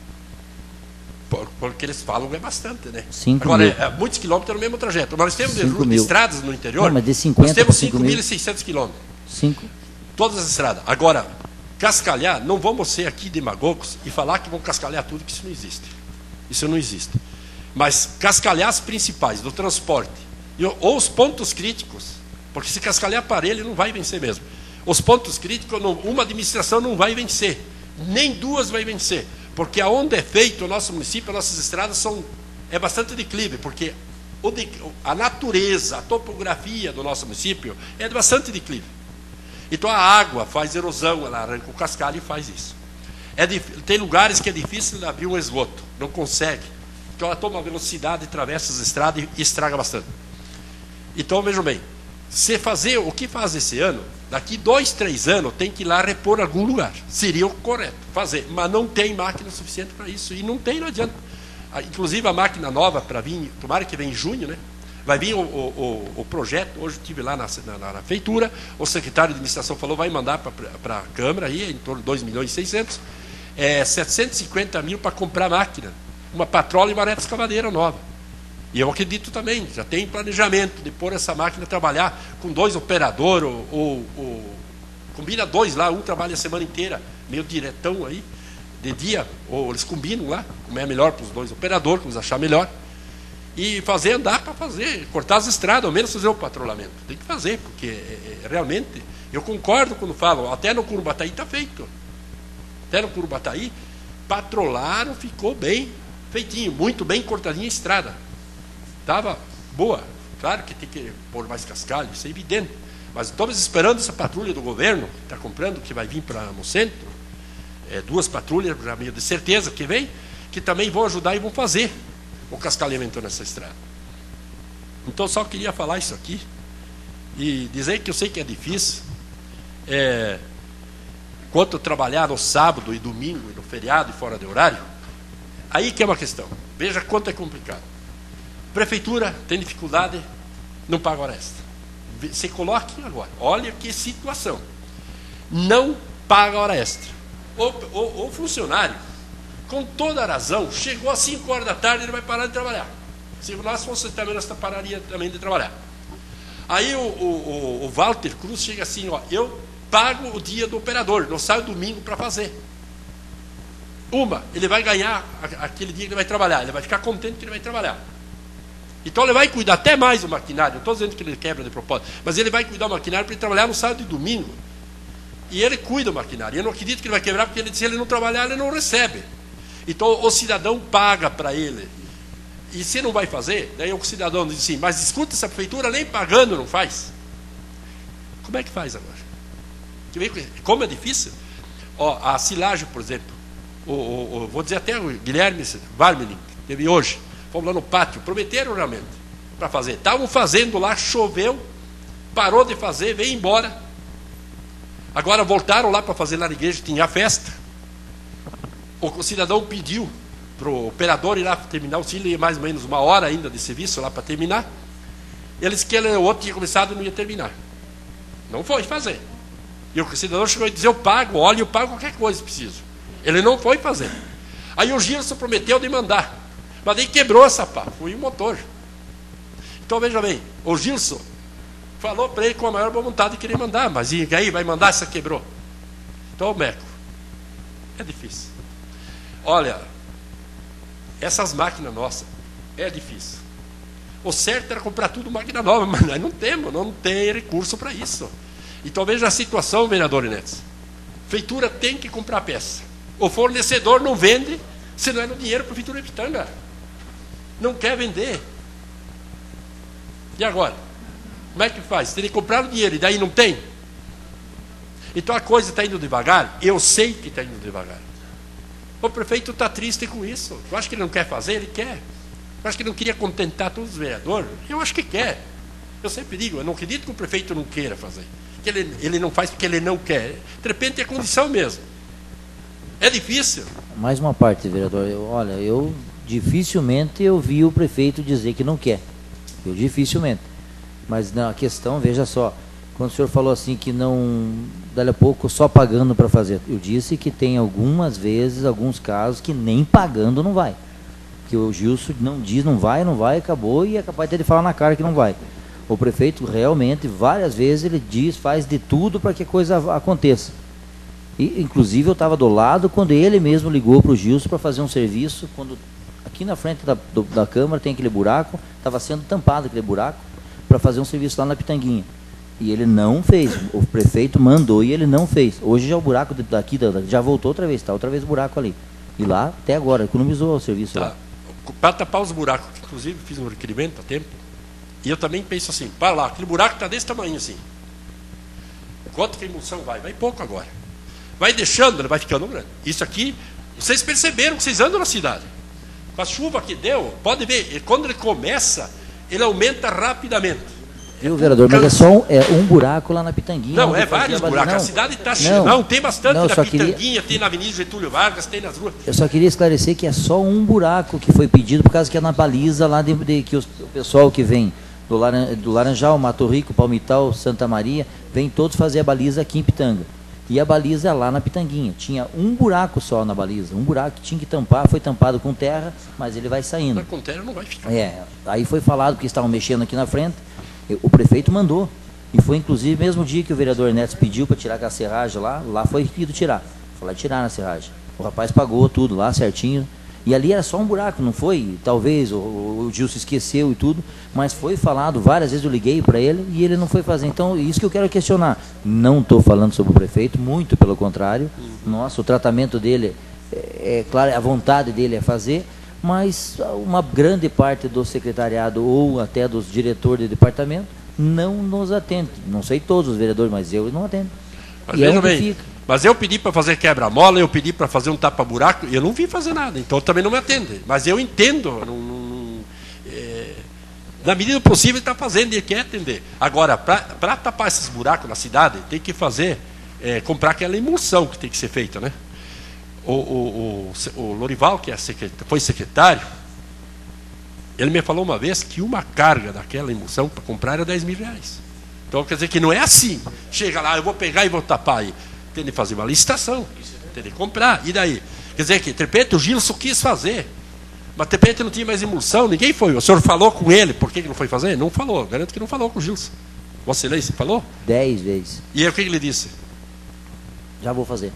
Por, porque eles falam é bastante, né? cinco Agora, mil. É, muitos quilômetros no mesmo trajeto. Mas nós temos de, cinco de mil. estradas no interior, Não, mas de cinquenta nós temos para cinco cinco mil mil e seiscentos quilômetros. cinco. Todas as estradas. Agora, cascalhar, não vamos ser aqui demagogos e falar que vão cascalhar tudo, que isso não existe. Isso não existe. Mas cascalhar as principais do transporte, e, ou os pontos críticos, porque se cascalhar aparelho não vai vencer mesmo. Os pontos críticos, não, uma administração não vai vencer, nem duas vai vencer, porque aonde é feito o nosso município, as nossas estradas são, é bastante declive, porque o de, a natureza, a topografia do nosso município é de bastante declive. Então a água faz erosão, ela arranca o cascalho e faz isso. É, tem lugares que é difícil de abrir um esgoto, não consegue, porque ela toma velocidade, atravessa as estradas e estraga bastante. Então vejam bem, se fazer o que faz esse ano, daqui dois, três anos tem que ir lá repor algum lugar. Seria o correto fazer, mas não tem máquina suficiente para isso. E não tem, não adianta. Inclusive a máquina nova para vir, tomara que venha em junho, né? Vai vir o, o, o projeto, hoje eu estive lá na, na, na feitura, o secretário de administração falou, vai mandar para a Câmara, aí, em torno de dois milhões e seiscentos, é, setecentos e cinquenta mil para comprar máquina, uma patrola e uma reta escavadeira nova. E eu acredito também, já tem planejamento de pôr essa máquina a trabalhar com dois operadores, ou, ou, ou combina dois lá, um trabalha a semana inteira, meio diretão aí, de dia, ou eles combinam lá, como é melhor para os dois operadores, como eles achar melhor, e fazer andar para fazer, cortar as estradas, ao menos fazer o patrulhamento. Tem que fazer, porque é, é, realmente, eu concordo quando falam, até no Curubataí está feito. Até no Curubataí, patrolaram, ficou bem feitinho, muito bem cortadinha a estrada. Estava boa, claro que tem que pôr mais cascalho, isso é evidente. Mas estamos esperando essa patrulha do governo, que está comprando, que vai vir para o centro, é, duas patrulhas, já meio de certeza que vem, que também vão ajudar e vão fazer o cascalhamento nessa estrada. Então só queria falar isso aqui e dizer que eu sei que é difícil. É, quanto trabalhar no sábado e domingo, e no feriado e fora de horário, aí que é uma questão. Veja quanto é complicado. Prefeitura tem dificuldade, não paga hora extra. Você coloque agora, olha que situação. Não paga hora extra. O, o, o funcionário, com toda a razão, chegou às cinco horas da tarde, ele vai parar de trabalhar. Se nós fosse também, nós pararia também de trabalhar. Aí o, o, o Walter Cruz chega assim, ó, eu pago o dia do operador, não saio domingo para fazer. Uma, ele vai ganhar aquele dia que ele vai trabalhar, ele vai ficar contente que ele vai trabalhar. Então ele vai cuidar até mais do maquinário, não estou dizendo que ele quebra de propósito, mas ele vai cuidar do maquinário para ele trabalhar no sábado e domingo. E ele cuida do maquinário. Eu não acredito que ele vai quebrar, porque ele, se ele não trabalhar, ele não recebe. Então o cidadão paga para ele. E se não vai fazer, daí o cidadão diz assim, mas escuta, essa prefeitura nem pagando não faz. Como é que faz agora? Como é difícil? Ó, a silagem, por exemplo, o, o, o, vou dizer até o Guilherme Varmelin, que teve hoje, fomos lá no pátio, prometeram realmente para fazer. Estavam fazendo lá, choveu, parou de fazer, veio embora. Agora voltaram lá para fazer lá na igreja, tinha a festa. O, o cidadão pediu para o operador ir lá terminar o cílio, mais ou menos uma hora ainda de serviço lá para terminar. Ele disse que ele, o outro tinha começado e não ia terminar. Não foi fazer. E o cidadão chegou a dizer, eu pago óleo, eu pago qualquer coisa se preciso. Ele não foi fazer. Aí o Gilson prometeu de mandar. Mas daí quebrou essa pá, foi o motor. Então veja bem, o Gilson falou para ele com a maior boa vontade de querer mandar, mas e aí, vai mandar, essa quebrou. Então, Meco, é difícil. Olha, essas máquinas nossas, é difícil. O certo era comprar tudo máquina nova, mas nós não temos, não tem recurso para isso. Então veja a situação, vereador Inetes. Feitura tem que comprar peça. O fornecedor não vende se não é no dinheiro para a Feitura Ipitanga. Não quer vender. E agora? Como é que faz? Tem que comprar o dinheiro e daí não tem? Então a coisa está indo devagar. Eu sei que está indo devagar. O prefeito está triste com isso. Eu acho que ele não quer fazer, ele quer. Eu acho que ele não queria contentar todos os vereadores. Eu acho que quer. Eu sempre digo, eu não acredito que o prefeito não queira fazer. Que ele, ele não faz porque ele não quer. De repente é condição mesmo. É difícil. Mais uma parte, vereador. Eu, olha, eu dificilmente eu vi o prefeito dizer que não quer. Eu dificilmente. Mas na questão, veja só, quando o senhor falou assim que não, dali a pouco, só pagando para fazer. Eu disse que tem algumas vezes, alguns casos, que nem pagando não vai. Que o Gilson não diz, não vai, não vai, acabou, e é capaz de ele falar na cara que não vai. O prefeito realmente, várias vezes, ele diz, faz de tudo para que a coisa aconteça. E, inclusive, eu estava do lado quando ele mesmo ligou para o Gilson para fazer um serviço, quando aqui na frente da, do, da Câmara tem aquele buraco, estava sendo tampado aquele buraco, para fazer um serviço lá na Pitanguinha. E ele não fez. O prefeito mandou e ele não fez. Hoje já o buraco daqui já voltou outra vez, está outra vez o buraco ali. E lá, até agora, economizou o serviço tá. lá. Para tapar os buracos, inclusive fiz um requerimento há tempo, e eu também penso assim, para lá, aquele buraco está desse tamanho assim. Quanto que a emulsão vai? Vai pouco agora. Vai deixando, ele vai ficando grande. Isso aqui, vocês perceberam que vocês andam na cidade. Com a chuva que deu, pode ver, quando ele começa, ele aumenta rapidamente. Viu, vereador? Mas é só um, é um buraco lá na Pitanguinha. Não, é vários buracos. A cidade está cheia. Não, tem bastante não, na Pitanguinha, queria... tem na Avenida Getúlio Vargas, tem nas ruas. Eu só queria esclarecer que é só um buraco que foi pedido, por causa que é na baliza lá de, de que os, o pessoal que vem do, Laran, do Laranjal, Mato Rico, Palmital, Santa Maria, vem todos fazer a baliza aqui em Pitanga. E a baliza é lá na Pitanguinha. Tinha um buraco só na baliza, um buraco que tinha que tampar, foi tampado com terra, mas ele vai saindo. Mas com terra não vai ficar. É, aí foi falado que estavam mexendo aqui na frente, o prefeito mandou. E foi inclusive mesmo dia que o vereador Neto pediu para tirar aquela serragem lá, lá foi ido tirar. Foi lá tirar na serragem. O rapaz pagou tudo lá certinho. E ali era só um buraco, não foi? Talvez o, o Gilson esqueceu e tudo, mas foi falado várias vezes, eu liguei para ele e ele não foi fazer. Então, isso que eu quero questionar. Não estou falando sobre o prefeito, muito pelo contrário. Nossa, o tratamento dele, é, é claro, a vontade dele é fazer, mas uma grande parte do secretariado ou até dos diretores de departamento não nos atende. Não sei todos os vereadores, mas eu não atendo. Mas, veja bem, mas eu pedi para fazer quebra-mola, eu pedi para fazer um tapa-buraco, e eu não vi fazer nada, então também não me atende. Mas eu entendo, não, não, é, na medida do possível ele está fazendo e ele quer atender. Agora, para tapar esses buracos na cidade, tem que fazer, é, comprar aquela emulsão que tem que ser feita, né? O, o, o, o Lorival, que é secretário, foi secretário, ele me falou uma vez que uma carga daquela emulsão para comprar era dez mil reais. Então, quer dizer que não é assim. Chega lá, eu vou pegar e vou tapar aí. Tem de fazer uma licitação, tem de comprar. E daí? Quer dizer que, de repente, o Gilson quis fazer. Mas, de repente, não tinha mais emulsão, ninguém foi. O senhor falou com ele, por que não foi fazer? Não falou, garanto que não falou com o Gilson. Vossa Excelência falou? Dez vezes. E aí, o que ele disse? Já vou fazer.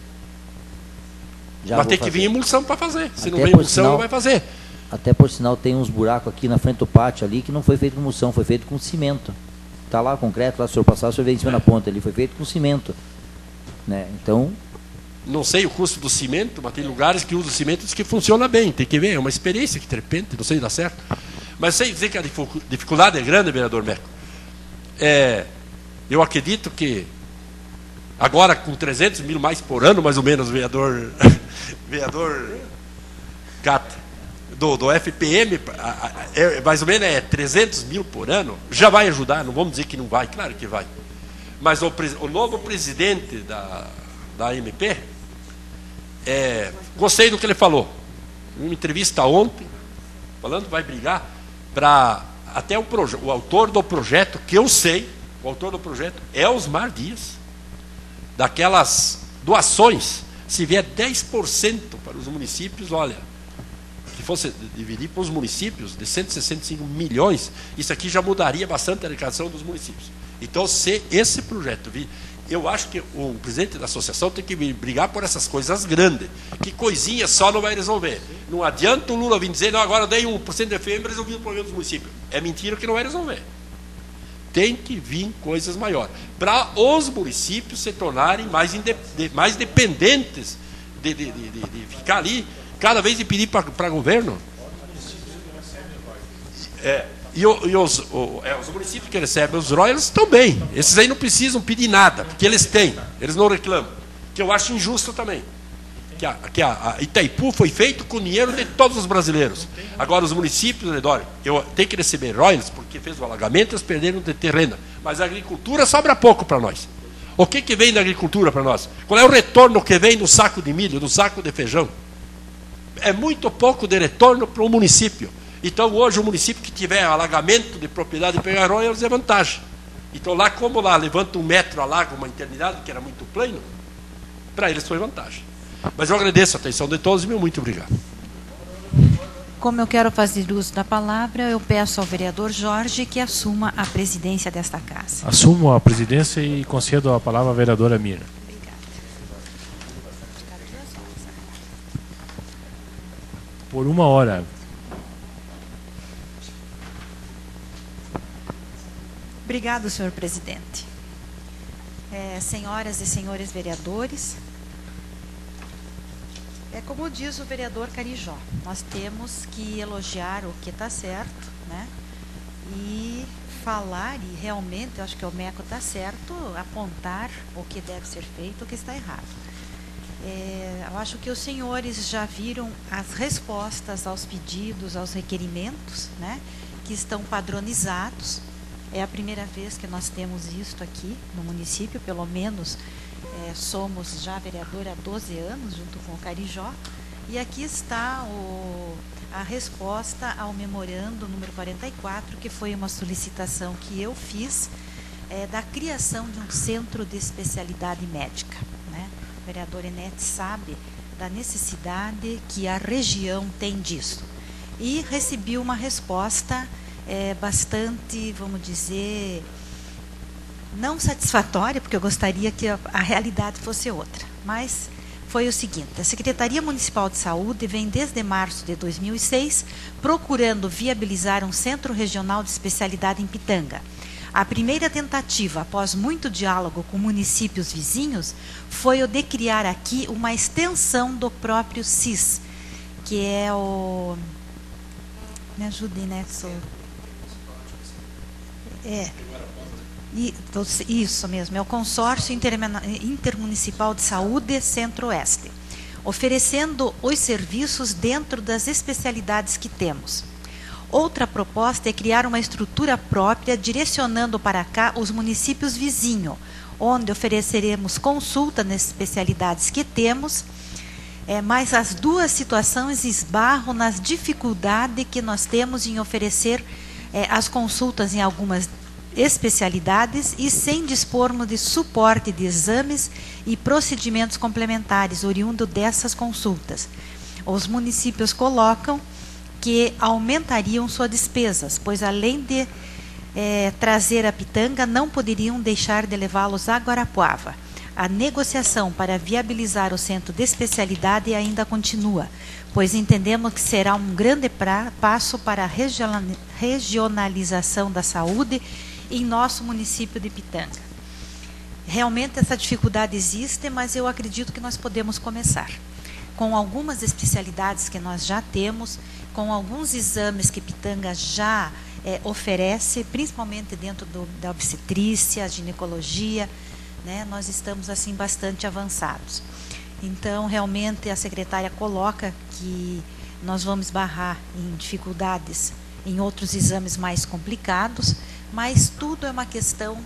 Já mas vou tem que fazer. vir emulsão para fazer. Se Até não vem emulsão, sinal, não vai fazer. Até por sinal, tem uns buracos aqui na frente do pátio ali que não foi feito com emulsão, foi feito com cimento. Está lá, concreto, lá, se o senhor passar, o senhor vê em cima da ponta ali, foi feito com cimento. Né? Então... Não sei o custo do cimento, mas tem lugares que usam cimento e diz que funciona bem, tem que ver, é uma experiência que de repente, não sei se dá certo. Mas sei dizer que a dificuldade é grande, vereador Meco. É, eu acredito que agora com trezentos mil mais por ano, mais ou menos, vereador, vereador Cata, Do, do F P M, é, mais ou menos é trezentos mil por ano, já vai ajudar, não vamos dizer que não vai, claro que vai. Mas o, o novo presidente da, da A M P, é, gostei do que ele falou. uma entrevista ontem, falando, vai brigar para até o, o autor do projeto, que eu sei, o autor do projeto é Osmar Dias, daquelas doações, se vier dez por cento para os municípios, olha, que fosse dividir para os municípios de cento e sessenta e cinco milhões, isso aqui já mudaria bastante a arrecadação dos municípios. Então, se esse projeto vir, eu acho que o presidente da associação tem que brigar por essas coisas grandes, que coisinha só não vai resolver. Não adianta o Lula vir dizer, não, agora eu dei um por cento de F M e resolvi o problema dos municípios. É mentira que não vai resolver. Tem que vir coisas maiores, para os municípios se tornarem mais, inde, de, mais dependentes de, de, de, de ficar ali, cada vez de pedir para governo. É, e, o, e os, o, é, os municípios que recebem os royalties estão bem. Esses aí não precisam pedir nada, porque eles têm, eles não reclamam. Que eu acho injusto também. Que, a, que a, a Itaipu foi feito com dinheiro de todos os brasileiros. Agora os municípios, Redório, eu tenho que receber royalties porque fez o alagamento, eles perderam de terreno. Mas a agricultura sobra pouco para nós. O que, que vem da agricultura para nós? Qual é o retorno que vem no saco de milho, no saco de feijão? É muito pouco de retorno para o município. Então hoje o município que tiver alagamento de propriedade e pegar royalties é vantagem. Então lá, como lá levanta um metro, alaga uma eternidade, que era muito plano, para eles foi vantagem. Mas eu agradeço a atenção de todos e meu muito obrigado. Como eu quero fazer uso da palavra, eu peço ao vereador Jorge que assuma a presidência desta casa. Assumo a presidência e concedo a palavra à vereadora Mira. Obrigada. Por uma hora. Obrigado, senhor presidente. É, senhoras e senhores vereadores, é como diz o vereador Carijó, nós temos que elogiar o que está certo, né? E falar, e realmente, eu acho que o MECO está certo, apontar o que deve ser feito, o que está errado. É, eu acho que os senhores já viram as respostas aos pedidos, aos requerimentos, né? Que estão padronizados. É a primeira vez que nós temos isto aqui no município, pelo menos é, somos já vereador há doze anos, junto com o Carijó, e aqui está o, a resposta ao memorando número quarenta e quatro, que foi uma solicitação que eu fiz é, da criação de um centro de especialidade médica, né? O vereador Enete sabe da necessidade que a região tem disso. E recebi uma resposta É, bastante, vamos dizer, não satisfatória, porque eu gostaria que a, a realidade fosse outra. Mas foi o seguinte: a Secretaria Municipal de Saúde vem desde março de dois mil e seis procurando viabilizar um centro regional de especialidade em Pitanga. A primeira tentativa, após muito diálogo com municípios vizinhos, foi o de criar aqui uma extensão do próprio C I S, que é o... Me ajude, né, sou... É, isso mesmo, é o Consórcio Intermunicipal de Saúde Centro-Oeste, oferecendo os serviços dentro das especialidades que temos. Outra proposta é criar uma estrutura própria, direcionando para cá os municípios vizinhos, onde ofereceremos consulta nas especialidades que temos, é, mas as duas situações esbarram nas dificuldades que nós temos em oferecer É, as consultas em algumas especialidades e sem dispormos de suporte de exames e procedimentos complementares oriundo dessas consultas. Os municípios colocam que aumentariam suas despesas, pois além de é, trazer a Pitanga, não poderiam deixar de levá-los a Guarapuava. A negociação para viabilizar o centro de especialidade ainda continua, pois entendemos que será um grande pra, passo para a regionalização da saúde em nosso município de Pitanga. Realmente essa dificuldade existe, mas eu acredito que nós podemos começar. Com algumas especialidades que nós já temos, com alguns exames que Pitanga já é, oferece, principalmente dentro do, da obstetrícia, ginecologia, né, nós estamos assim bastante avançados. Então, realmente, a secretária coloca que nós vamos barrar em dificuldades em outros exames mais complicados, mas tudo é uma questão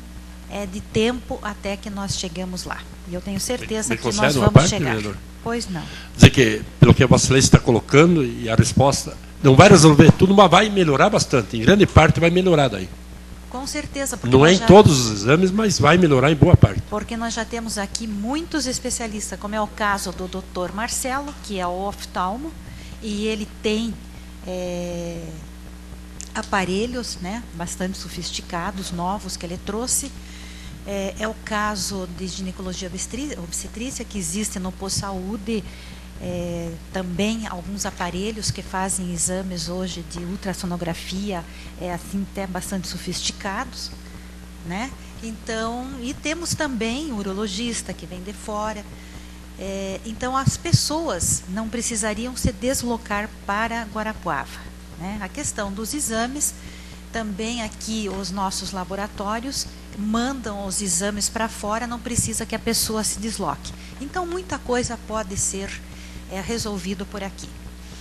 é, de tempo até que nós chegamos lá. E eu tenho certeza Me que nós concede uma vamos parte, chegar. vereador? Pois não. Dizer que, pelo que a Vossa Excelência está colocando, e a resposta não vai resolver tudo, mas vai melhorar bastante. Em grande parte vai melhorar daí. Com certeza. Porque Não é nós em já- todos os exames, mas vai melhorar em boa parte. Porque nós já temos aqui muitos especialistas, como é o caso do doutor Marcelo, que é o oftalmo, e ele tem é, aparelhos, né, bastante sofisticados, novos, que ele trouxe. É, é o caso de ginecologia obstri- obstetrícia, que existe no Posto Saúde, é, também alguns aparelhos que fazem exames hoje de ultrassonografia, é, assim, até bastante sofisticados, né? Então, e temos também o urologista que vem de fora. É, então, as pessoas não precisariam se deslocar para Guarapuava, né? A questão dos exames, também aqui os nossos laboratórios mandam os exames para fora, não precisa que a pessoa se desloque. Então, muita coisa pode ser é, resolvido por aqui.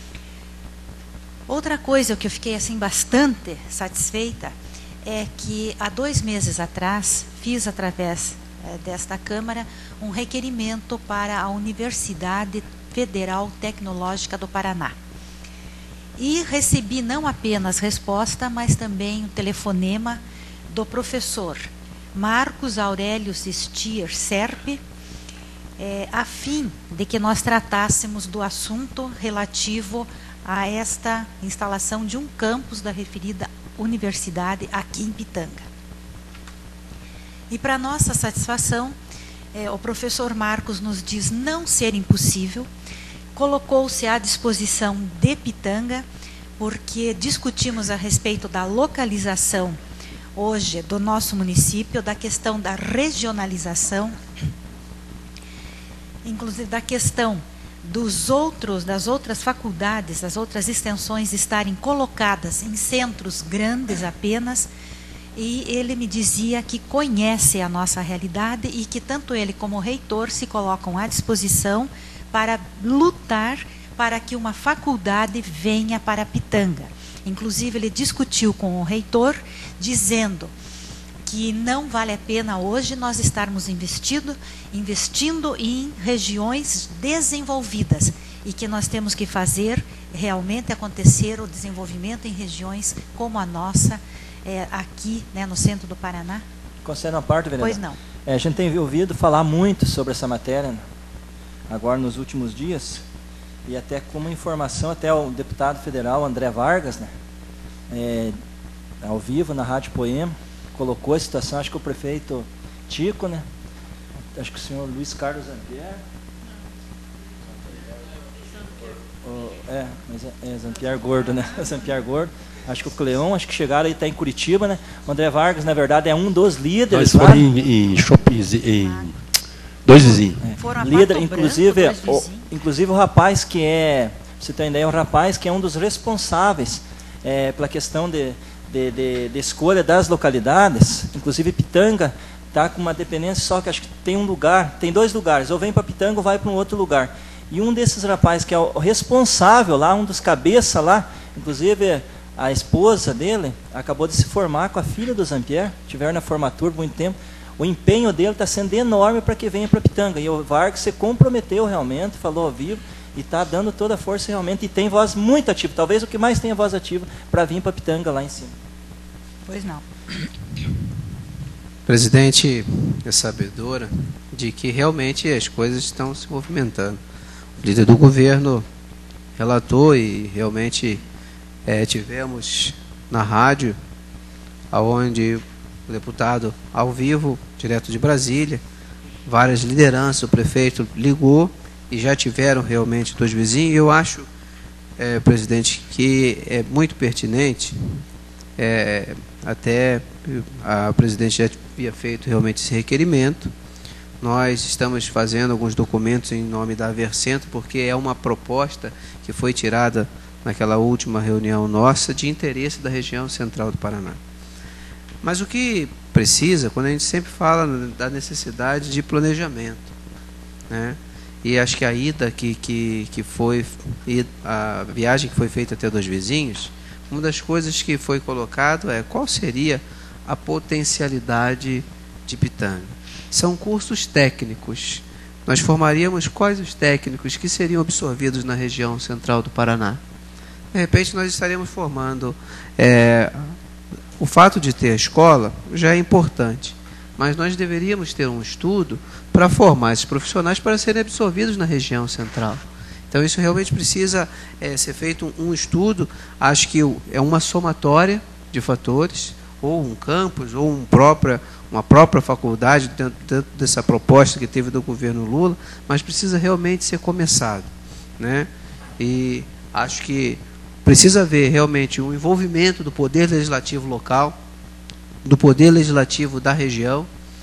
Outra coisa que eu fiquei assim bastante satisfeita é que há dois meses atrás fiz através é, desta Câmara um requerimento para a Universidade Federal Tecnológica do Paraná. E recebi não apenas resposta, mas também um telefonema do professor Marcos Aurélio Stier Serpe, é, a fim de que nós tratássemos do assunto relativo a esta instalação de um campus da referida universidade aqui em Pitanga. E para nossa satisfação, é, o professor Marcos nos diz não ser impossível, colocou-se à disposição de Pitanga, porque discutimos a respeito da localização hoje do nosso município, da questão da regionalização, inclusive da questão dos outros, das outras faculdades, das outras extensões estarem colocadas em centros grandes apenas, e ele me dizia que conhece a nossa realidade e que tanto ele como o reitor se colocam à disposição para lutar para que uma faculdade venha para Pitanga. Inclusive, ele discutiu com o reitor, dizendo que não vale a pena hoje nós estarmos investindo, investindo em regiões desenvolvidas e que nós temos que fazer realmente acontecer o desenvolvimento em regiões como a nossa, é, aqui, né, no centro do Paraná. Concede uma parte, vereador? Pois não. É, a gente tem ouvido falar muito sobre essa matéria, né, agora nos últimos dias, e até como informação, até o deputado federal André Vargas, né, é, ao vivo na Rádio Poema, colocou a situação, acho que o prefeito Tico, né, acho que o senhor Luiz Carlos Zampier, o, é, mas é, é Zampier Gordo, né, Zampier Gordo, acho que o Cleon, acho que chegaram aí, está em Curitiba, né, o André Vargas, na verdade, é um dos líderes. Nós fomos em, em shopping, em dois vizinhos. É, líder, inclusive, branco, o, inclusive o rapaz que é, pra você ter uma ideia, um rapaz que é um dos responsáveis é, pela questão de, de, de, de escolha das localidades, inclusive Pitanga está com uma dependência só que acho que tem um lugar, tem dois lugares, ou vem para Pitanga ou vai para um outro lugar. E um desses rapazes que é o responsável lá, um dos cabeças lá, inclusive a esposa dele, acabou de se formar com a filha do Zampier, tiveram na formatura por muito tempo. O empenho dele está sendo enorme para que venha para Pitanga. E o Vargas se comprometeu realmente, falou ao vivo, e está dando toda a força realmente, e tem voz muito ativa, talvez o que mais tenha voz ativa para vir para Pitanga lá em cima. Pois não. Presidente é sabedora de que realmente as coisas estão se movimentando. O líder do governo relatou e realmente é, tivemos na rádio, aonde o deputado ao vivo, direto de Brasília, várias lideranças, o prefeito ligou e já tiveram realmente dois vizinhos. Eu acho, é, presidente, que é muito pertinente, é, até a presidente já havia feito realmente esse requerimento. Nós estamos fazendo alguns documentos em nome da Avercento, porque é uma proposta que foi tirada naquela última reunião nossa de interesse da região central do Paraná. Mas o que precisa, quando a gente sempre fala da necessidade de planejamento, né? E acho que a ida que, que, que foi, a viagem que foi feita até Dois Vizinhos, uma das coisas que foi colocado é qual seria a potencialidade de Pitanga. São cursos técnicos. Nós formaríamos quais os técnicos que seriam absorvidos na região central do Paraná. De repente, nós estaremos formando... É, o fato de ter a escola já é importante, mas nós deveríamos ter um estudo para formar esses profissionais para serem absorvidos na região central. Então, isso realmente precisa é, ser feito um, um estudo. Acho que é uma somatória de fatores, ou um campus, ou um própria, uma própria faculdade dentro, dentro dessa proposta que teve do governo Lula, mas precisa realmente ser começado, né? E acho que precisa haver realmente um envolvimento do poder legislativo local, do poder legislativo da região,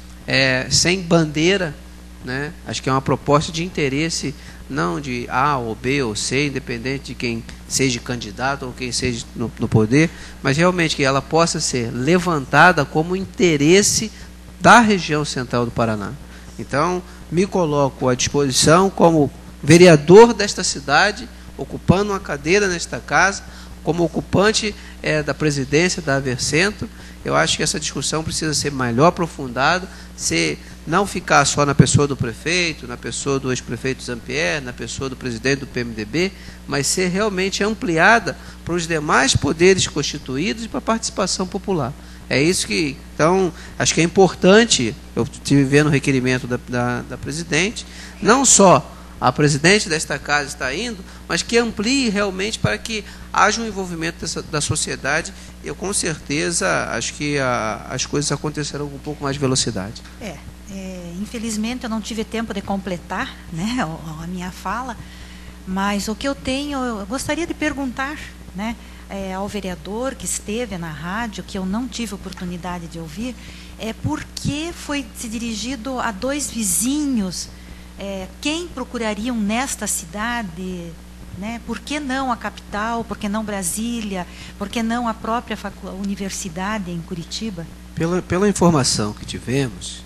é, sem bandeira, né? Acho que é uma proposta de interesse, não de A ou B ou C, independente de quem seja candidato ou quem seja no, no poder, mas realmente que ela possa ser levantada como interesse da região central do Paraná. Então, me coloco à disposição como vereador desta cidade, ocupando uma cadeira nesta casa, como ocupante é, da presidência da Avercentro. Eu acho que essa discussão precisa ser melhor aprofundada, ser, não ficar só na pessoa do prefeito, na pessoa do ex-prefeito Zampier, na pessoa do presidente do P M D B, mas ser realmente ampliada para os demais poderes constituídos e para a participação popular. É isso que, então, acho que é importante, eu estive vendo o requerimento da, da, da presidente, não só a presidente desta casa está indo, mas que amplie realmente para que haja um envolvimento dessa, da sociedade. Eu, com certeza, acho que a, as coisas acontecerão com um pouco mais de velocidade. É, é, infelizmente, eu não tive tempo de completar, né, a, a minha fala, mas o que eu tenho, eu gostaria de perguntar, né, é, ao vereador que esteve na rádio, que eu não tive oportunidade de ouvir, é por que foi se dirigido a dois vizinhos. É, quem procurariam nesta cidade, né? Por que não a capital, por que não Brasília, por que não a própria universidade em Curitiba? Pela, pela informação que tivemos,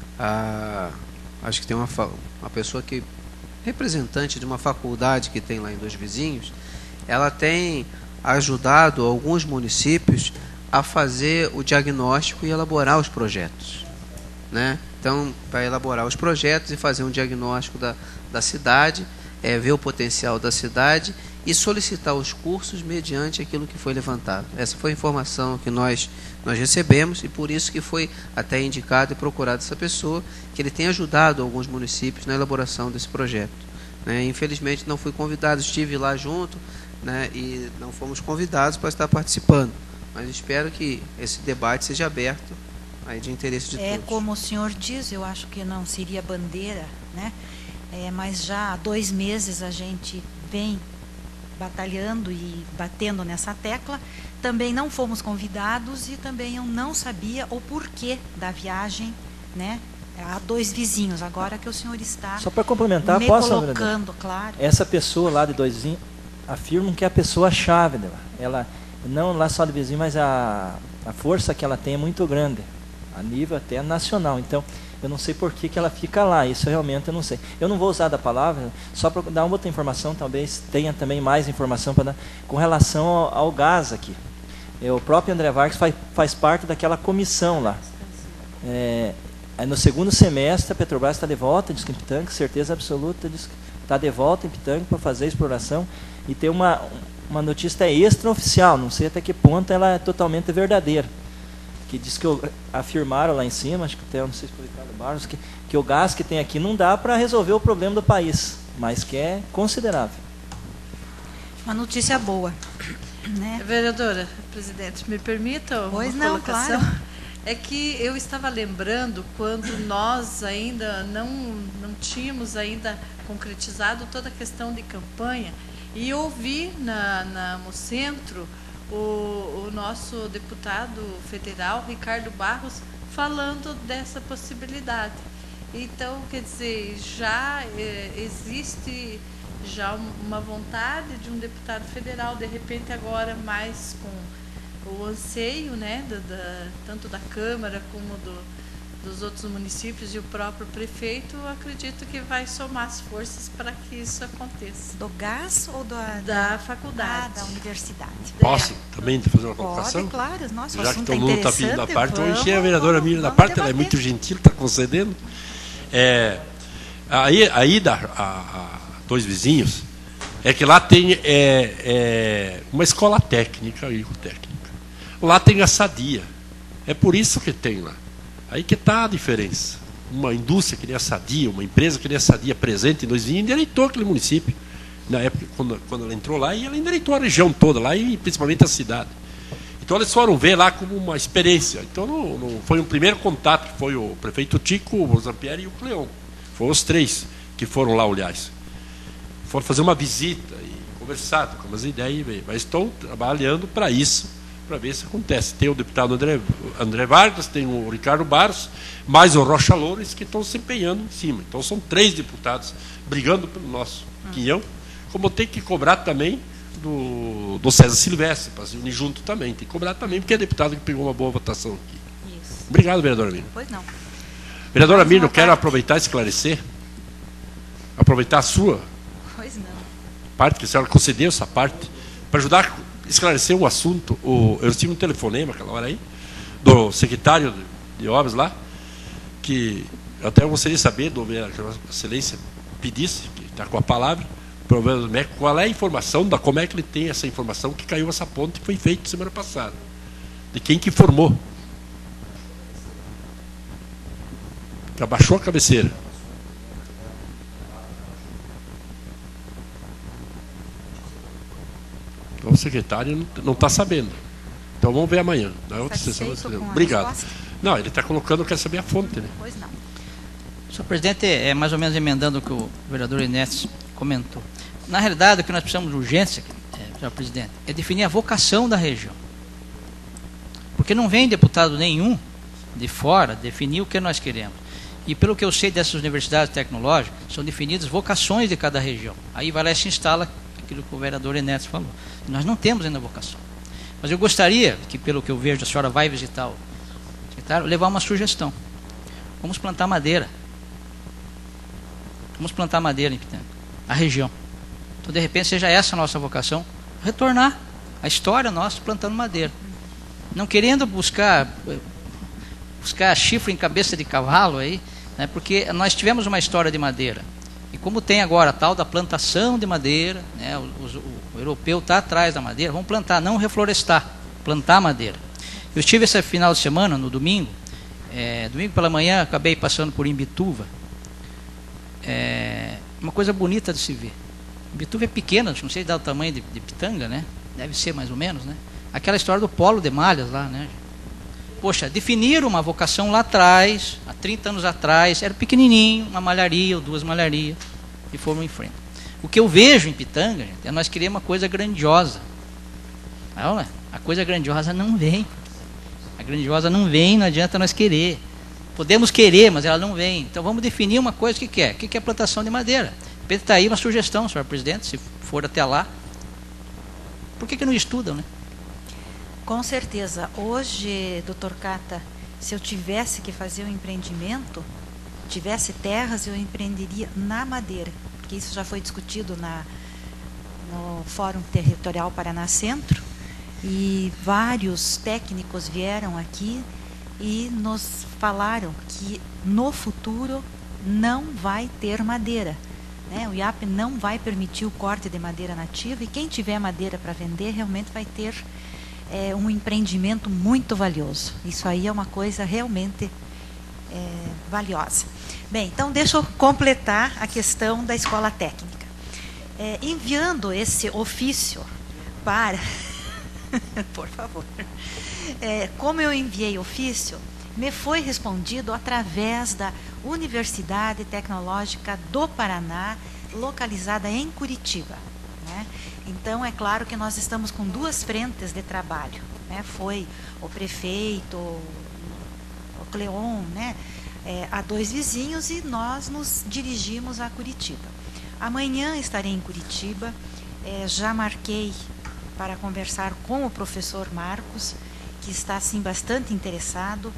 a, acho que tem uma, uma pessoa que, representante de uma faculdade que tem lá em Dois Vizinhos, ela tem ajudado alguns municípios a fazer o diagnóstico e elaborar os projetos, né? Então, para elaborar os projetos e fazer um diagnóstico da, da cidade, é, ver o potencial da cidade e solicitar os cursos mediante aquilo que foi levantado. Essa foi a informação que nós, nós recebemos e por isso que foi até indicado e procurado essa pessoa, que ele tem ajudado alguns municípios na elaboração desse projeto, né? Infelizmente não fui convidado, estive lá junto, né, e não fomos convidados para estar participando, mas espero que esse debate seja aberto aí de interesse de é, todos. como o senhor diz, eu acho que não seria bandeira, né? É, mas já há dois meses a gente vem batalhando e batendo nessa tecla. Também não fomos convidados e também eu não sabia o porquê da viagem, né? Há dois vizinhos, agora que o senhor está só para complementar, me posso, colocando, claro. Essa pessoa lá de Dois Vizinhos afirmam que é a pessoa-chave dela. Ela, não lá só de vizinho, mas a, a força que ela tem é muito grande, a nível até nacional. Então, eu não sei por que, que ela fica lá, isso realmente eu não sei. Eu não vou usar da palavra, só para dar uma outra informação, talvez tenha também mais informação para dar, com relação ao, ao gás aqui. Eu, o próprio André Vargas faz, faz parte daquela comissão lá. É, no segundo semestre, a Petrobras está de volta, diz que em Pitanga, certeza absoluta, diz que está de volta em Pitanga para fazer a exploração. E tem uma, uma notícia extraoficial, não sei até que ponto ela é totalmente verdadeira, que diz que o, afirmaram lá em cima, acho que até não sei se foi o Ricardo Barros, que, que o gás que tem aqui não dá para resolver o problema do país, mas que é considerável. Uma notícia boa, né? Vereadora, presidente, me permita uma pois não, colocação? claro. É que eu estava lembrando quando nós ainda não, não tínhamos ainda concretizado toda a questão de campanha, e ouvi na, na Mocentro o, o nosso deputado federal, Ricardo Barros, falando dessa possibilidade. Então, quer dizer, já é, existe já uma vontade de um deputado federal, de repente agora mais com o anseio, né, da, da, tanto da Câmara como do, dos outros municípios e o próprio prefeito, eu acredito que vai somar as forças para que isso aconteça. Do gás ou da, Da faculdade. Ah, da universidade? Posso também fazer uma Pode, colocação? claro. Nossa, o Já que assunto todo é mundo está pedindo da interessante, parte, eu vamos- enchei a vereadora Miriam da vamos parte, ela é debater. muito gentil, está concedendo. É, aí, aí da, a, a dois vizinhos, é que lá tem é, é, uma escola técnica, agrotécnica. Lá tem a Sadia. É por isso que tem lá. Aí que está a diferença. Uma indústria que nem a Sadia, uma empresa que nem a Sadia presente em dois vizinhos, endireitou aquele município. Na época, quando, quando ela entrou lá, e ela endireitou a região toda lá, e principalmente a cidade. Então eles foram ver lá como uma experiência. Então não, não foi um primeiro contato, que foi o prefeito Tico, o Zampieri e o Cleon. Foram os três que foram lá olhar isso. Foram fazer uma visita e conversar, com umas ideias, mas estão trabalhando para isso, para ver se acontece. Tem o deputado André, André Vargas, tem o Ricardo Barros, mais o Rocha Loures, que estão se empenhando em cima. Então são três deputados brigando pelo nosso quinhão, como tem que cobrar também do, do César Silvestre, para se unir junto também. Tem que cobrar também, porque é deputado que pegou uma boa votação aqui. Isso. Obrigado, vereadora Miriam. Pois não. Vereadora Mais Miriam, uma eu quero parte. aproveitar e esclarecer, aproveitar a sua Pois não. parte, que a senhora concedeu essa parte, para ajudar a esclarecer um assunto. O, eu tive um telefonema aquela hora aí, do secretário de, de obras lá, que eu até gostaria de saber, do que a excelência pedisse, que está com a palavra, qual é a informação, da como é que ele tem essa informação que caiu essa ponte que foi feita semana passada. De quem que informou. Que abaixou a cabeceira. Então o secretário não está sabendo. Então vamos ver amanhã. Na outra sessão. Satisfeito com a Obrigado. resposta? Não, ele está colocando, quer saber a fonte, né? Pois não. Senhor presidente, é mais ou menos emendando o que o vereador Inés comentou. Na realidade, o que nós precisamos de urgência, é, senhor presidente, é definir a vocação da região. Porque não vem deputado nenhum de fora definir o que nós queremos. E pelo que eu sei dessas universidades tecnológicas, são definidas vocações de cada região. Aí vai lá e se instala aquilo que o vereador Inés falou. Nós não temos ainda vocação. Mas eu gostaria que, pelo que eu vejo, a senhora vai visitar o secretário, levar uma sugestão. Vamos plantar madeira. Vamos plantar madeira em Pitanga, a região. Então, de repente, seja essa a nossa vocação, retornar a história nossa plantando madeira. Não querendo buscar buscar chifre em cabeça de cavalo aí, né, porque nós tivemos uma história de madeira. E como tem agora a tal da plantação de madeira, né, o, o, o europeu está atrás da madeira, vamos plantar, não reflorestar, plantar madeira. Eu estive esse final de semana, no domingo, é, domingo pela manhã, acabei passando por Imbituva. É uma coisa bonita de se ver. Imbituva é pequena, não sei dar o tamanho de, de Pitanga, né? Deve ser mais ou menos, né? Aquela história do polo de malhas lá, né? Poxa, definiram uma vocação lá atrás, há trinta anos atrás, era pequenininho, uma malharia ou duas malharias, e foram em frente. O que eu vejo em Pitanga, gente, é nós querer uma coisa grandiosa. Olha, a coisa grandiosa não vem. A grandiosa não vem, não adianta nós querer. Podemos querer, mas ela não vem. Então vamos definir uma coisa que quer. O que é plantação de madeira? De repente está aí uma sugestão, senhor presidente, se for até lá. Por que, que não estudam, né? Com certeza. Hoje, doutor Cata, se eu tivesse que fazer um empreendimento, tivesse terras, eu empreenderia na madeira. Porque isso já foi discutido na, no Fórum Territorial Paraná Centro. E vários técnicos vieram aqui e nos falaram que no futuro não vai ter madeira, né? O I A P não vai permitir o corte de madeira nativa, e quem tiver madeira para vender realmente vai ter é, um empreendimento muito valioso. Isso aí é uma coisa realmente é, valiosa. Bem, então deixa eu completar a questão da escola técnica. É, enviando esse ofício para... Por favor. É, como eu enviei ofício, me foi respondido através da Universidade Tecnológica do Paraná, localizada em Curitiba, né? Então, é claro que nós estamos com duas frentes de trabalho, né? Foi o prefeito, o Cleon, né? É, a dois vizinhos, e nós nos dirigimos a Curitiba. Amanhã estarei em Curitiba, é, já marquei para conversar com o professor Marcos, que está assim bastante interessado,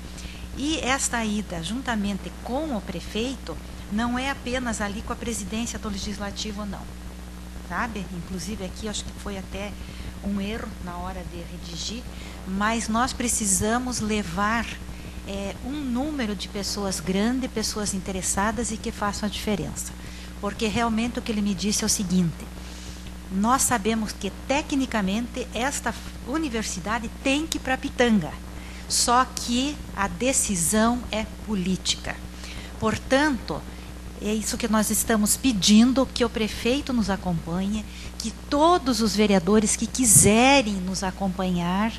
E esta ida, juntamente com o prefeito, não é apenas ali com a presidência do Legislativo, não. Sabe? Inclusive aqui, acho que foi até um erro na hora de redigir, mas nós precisamos levar é, um número de pessoas grande, pessoas interessadas e que façam a diferença. Porque realmente o que ele me disse é o seguinte: nós sabemos que tecnicamente esta universidade tem que ir para Pitanga, só que a decisão é política. Portanto, é isso que nós estamos pedindo, que o prefeito nos acompanhe, que todos os vereadores que quiserem nos acompanhar,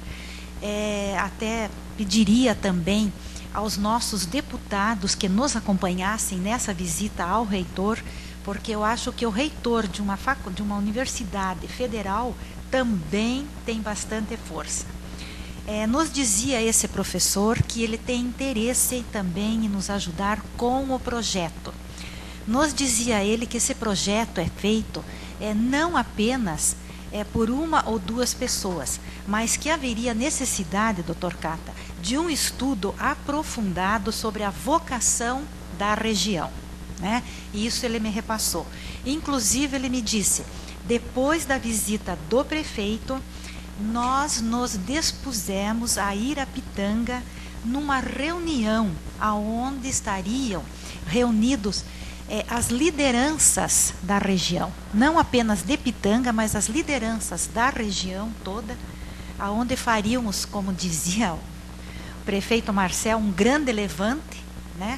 é, até pediria também aos nossos deputados que nos acompanhassem nessa visita ao reitor, porque eu acho que o reitor de uma, facu de uma universidade federal também tem bastante força. É, nos dizia esse professor que ele tem interesse também em nos ajudar com o projeto. Nos dizia ele que esse projeto é feito é, não apenas é, por uma ou duas pessoas, mas que haveria necessidade, doutor Cata, de um estudo aprofundado sobre a vocação da região. Né? E isso ele me repassou. Inclusive, ele me disse, depois da visita do prefeito, nós nos dispusemos a ir a Pitanga numa reunião aonde estariam reunidos é, as lideranças da região, não apenas de Pitanga, mas as lideranças da região toda, aonde faríamos, como dizia o prefeito Marcel, um grande levante, né,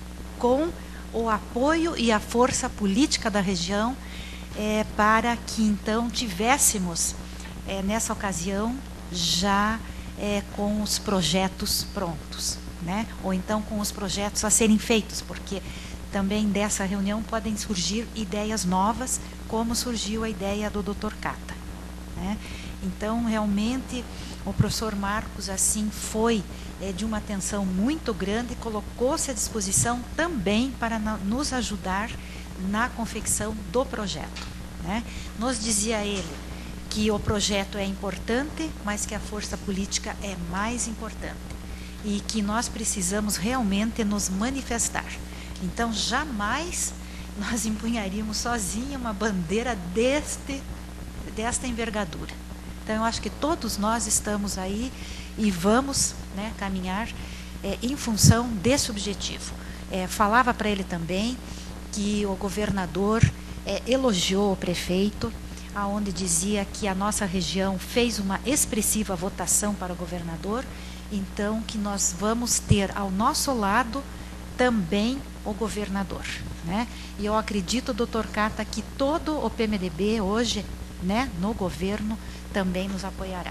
com o apoio e a força política da região, é, para que então tivéssemos, é, nessa ocasião, já é, com os projetos prontos, né? Ou então com os projetos a serem feitos, porque também dessa reunião podem surgir ideias novas, como surgiu a ideia do doutor Cata, né? Então, realmente, o professor Marcos, assim, foi é, de uma atenção muito grande, colocou-se à disposição também para na, nos ajudar na confecção do projeto, né? Nos dizia ele que o projeto é importante, mas que a força política é mais importante e que nós precisamos realmente nos manifestar. Então, jamais nós empunharíamos sozinha uma bandeira deste, desta envergadura. Então, eu acho que todos nós estamos aí e vamos, né, caminhar é, em função desse objetivo. É, falava para ele também que o governador é, elogiou o prefeito, aonde dizia que a nossa região fez uma expressiva votação para o governador, então que nós vamos ter ao nosso lado também o governador, né? E eu acredito, doutor Cata, que todo o P M D B hoje, né, no governo, também nos apoiará.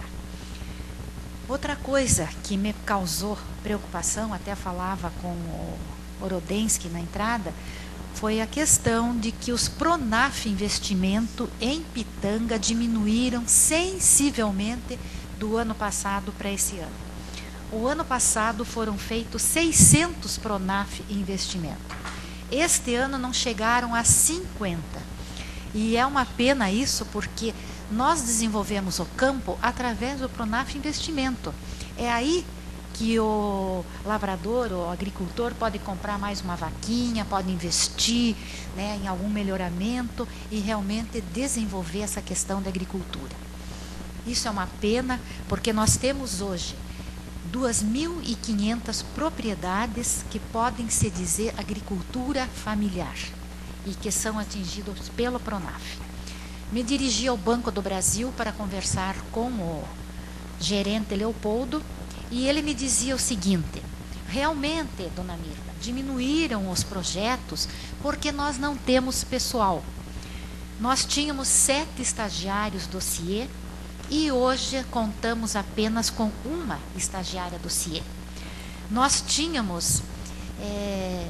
Outra coisa que me causou preocupação, até falava com o Orodensky na entrada, foi a questão de que os Pronaf Investimento em Pitanga diminuíram sensivelmente do ano passado para esse ano. O ano passado foram feitos seiscentos Pronaf Investimento. Este ano não chegaram a cinquenta. E é uma pena isso, porque nós desenvolvemos o campo através do Pronaf Investimento. É aí que o lavrador, o agricultor pode comprar mais uma vaquinha, pode investir, né, em algum melhoramento e realmente desenvolver essa questão da agricultura. Isso é uma pena, porque nós temos hoje duas mil e quinhentas propriedades que podem se dizer agricultura familiar e que são atingidas pelo Pronaf. Me dirigi ao Banco do Brasil para conversar com o gerente Leopoldo e ele me dizia o seguinte: realmente, dona Mirta, diminuíram os projetos porque nós não temos pessoal. Nós tínhamos sete estagiários do C I E e hoje contamos apenas com uma estagiária do C I E. Nós tínhamos é,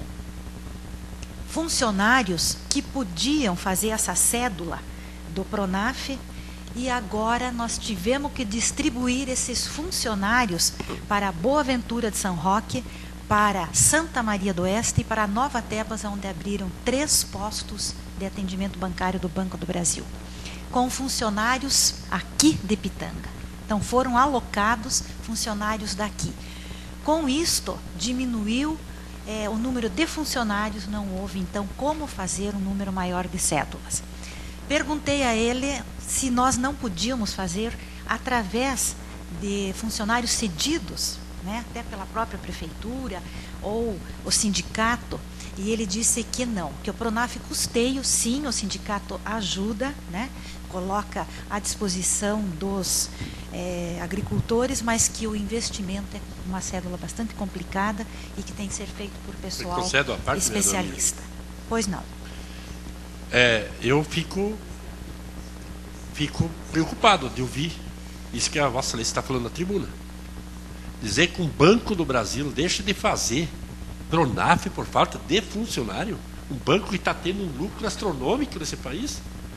funcionários que podiam fazer essa cédula do Pronaf e agora nós tivemos que distribuir esses funcionários para a Boa Ventura de São Roque, para Santa Maria do Oeste e para Nova Tebas, onde abriram três postos de atendimento bancário do Banco do Brasil, com funcionários aqui de Pitanga. Então foram alocados funcionários daqui. Com isto, diminuiu é, o número de funcionários, não houve, então, como fazer um número maior de cédulas. Perguntei a ele se nós não podíamos fazer através de funcionários cedidos, né, até pela própria prefeitura ou o sindicato, e ele disse que não, que o Pronaf custeio, sim, o sindicato ajuda, né, coloca à disposição dos é, agricultores, mas que o investimento é uma cédula bastante complicada e que tem que ser feito por pessoal parte, especialista. Pois não. É, eu fico, fico preocupado de ouvir isso que a Vossa Excelência está falando na tribuna. Dizer que um Banco do Brasil deixa de fazer Pronaf por falta de funcionário, um banco que está tendo um lucro astronômico nesse país,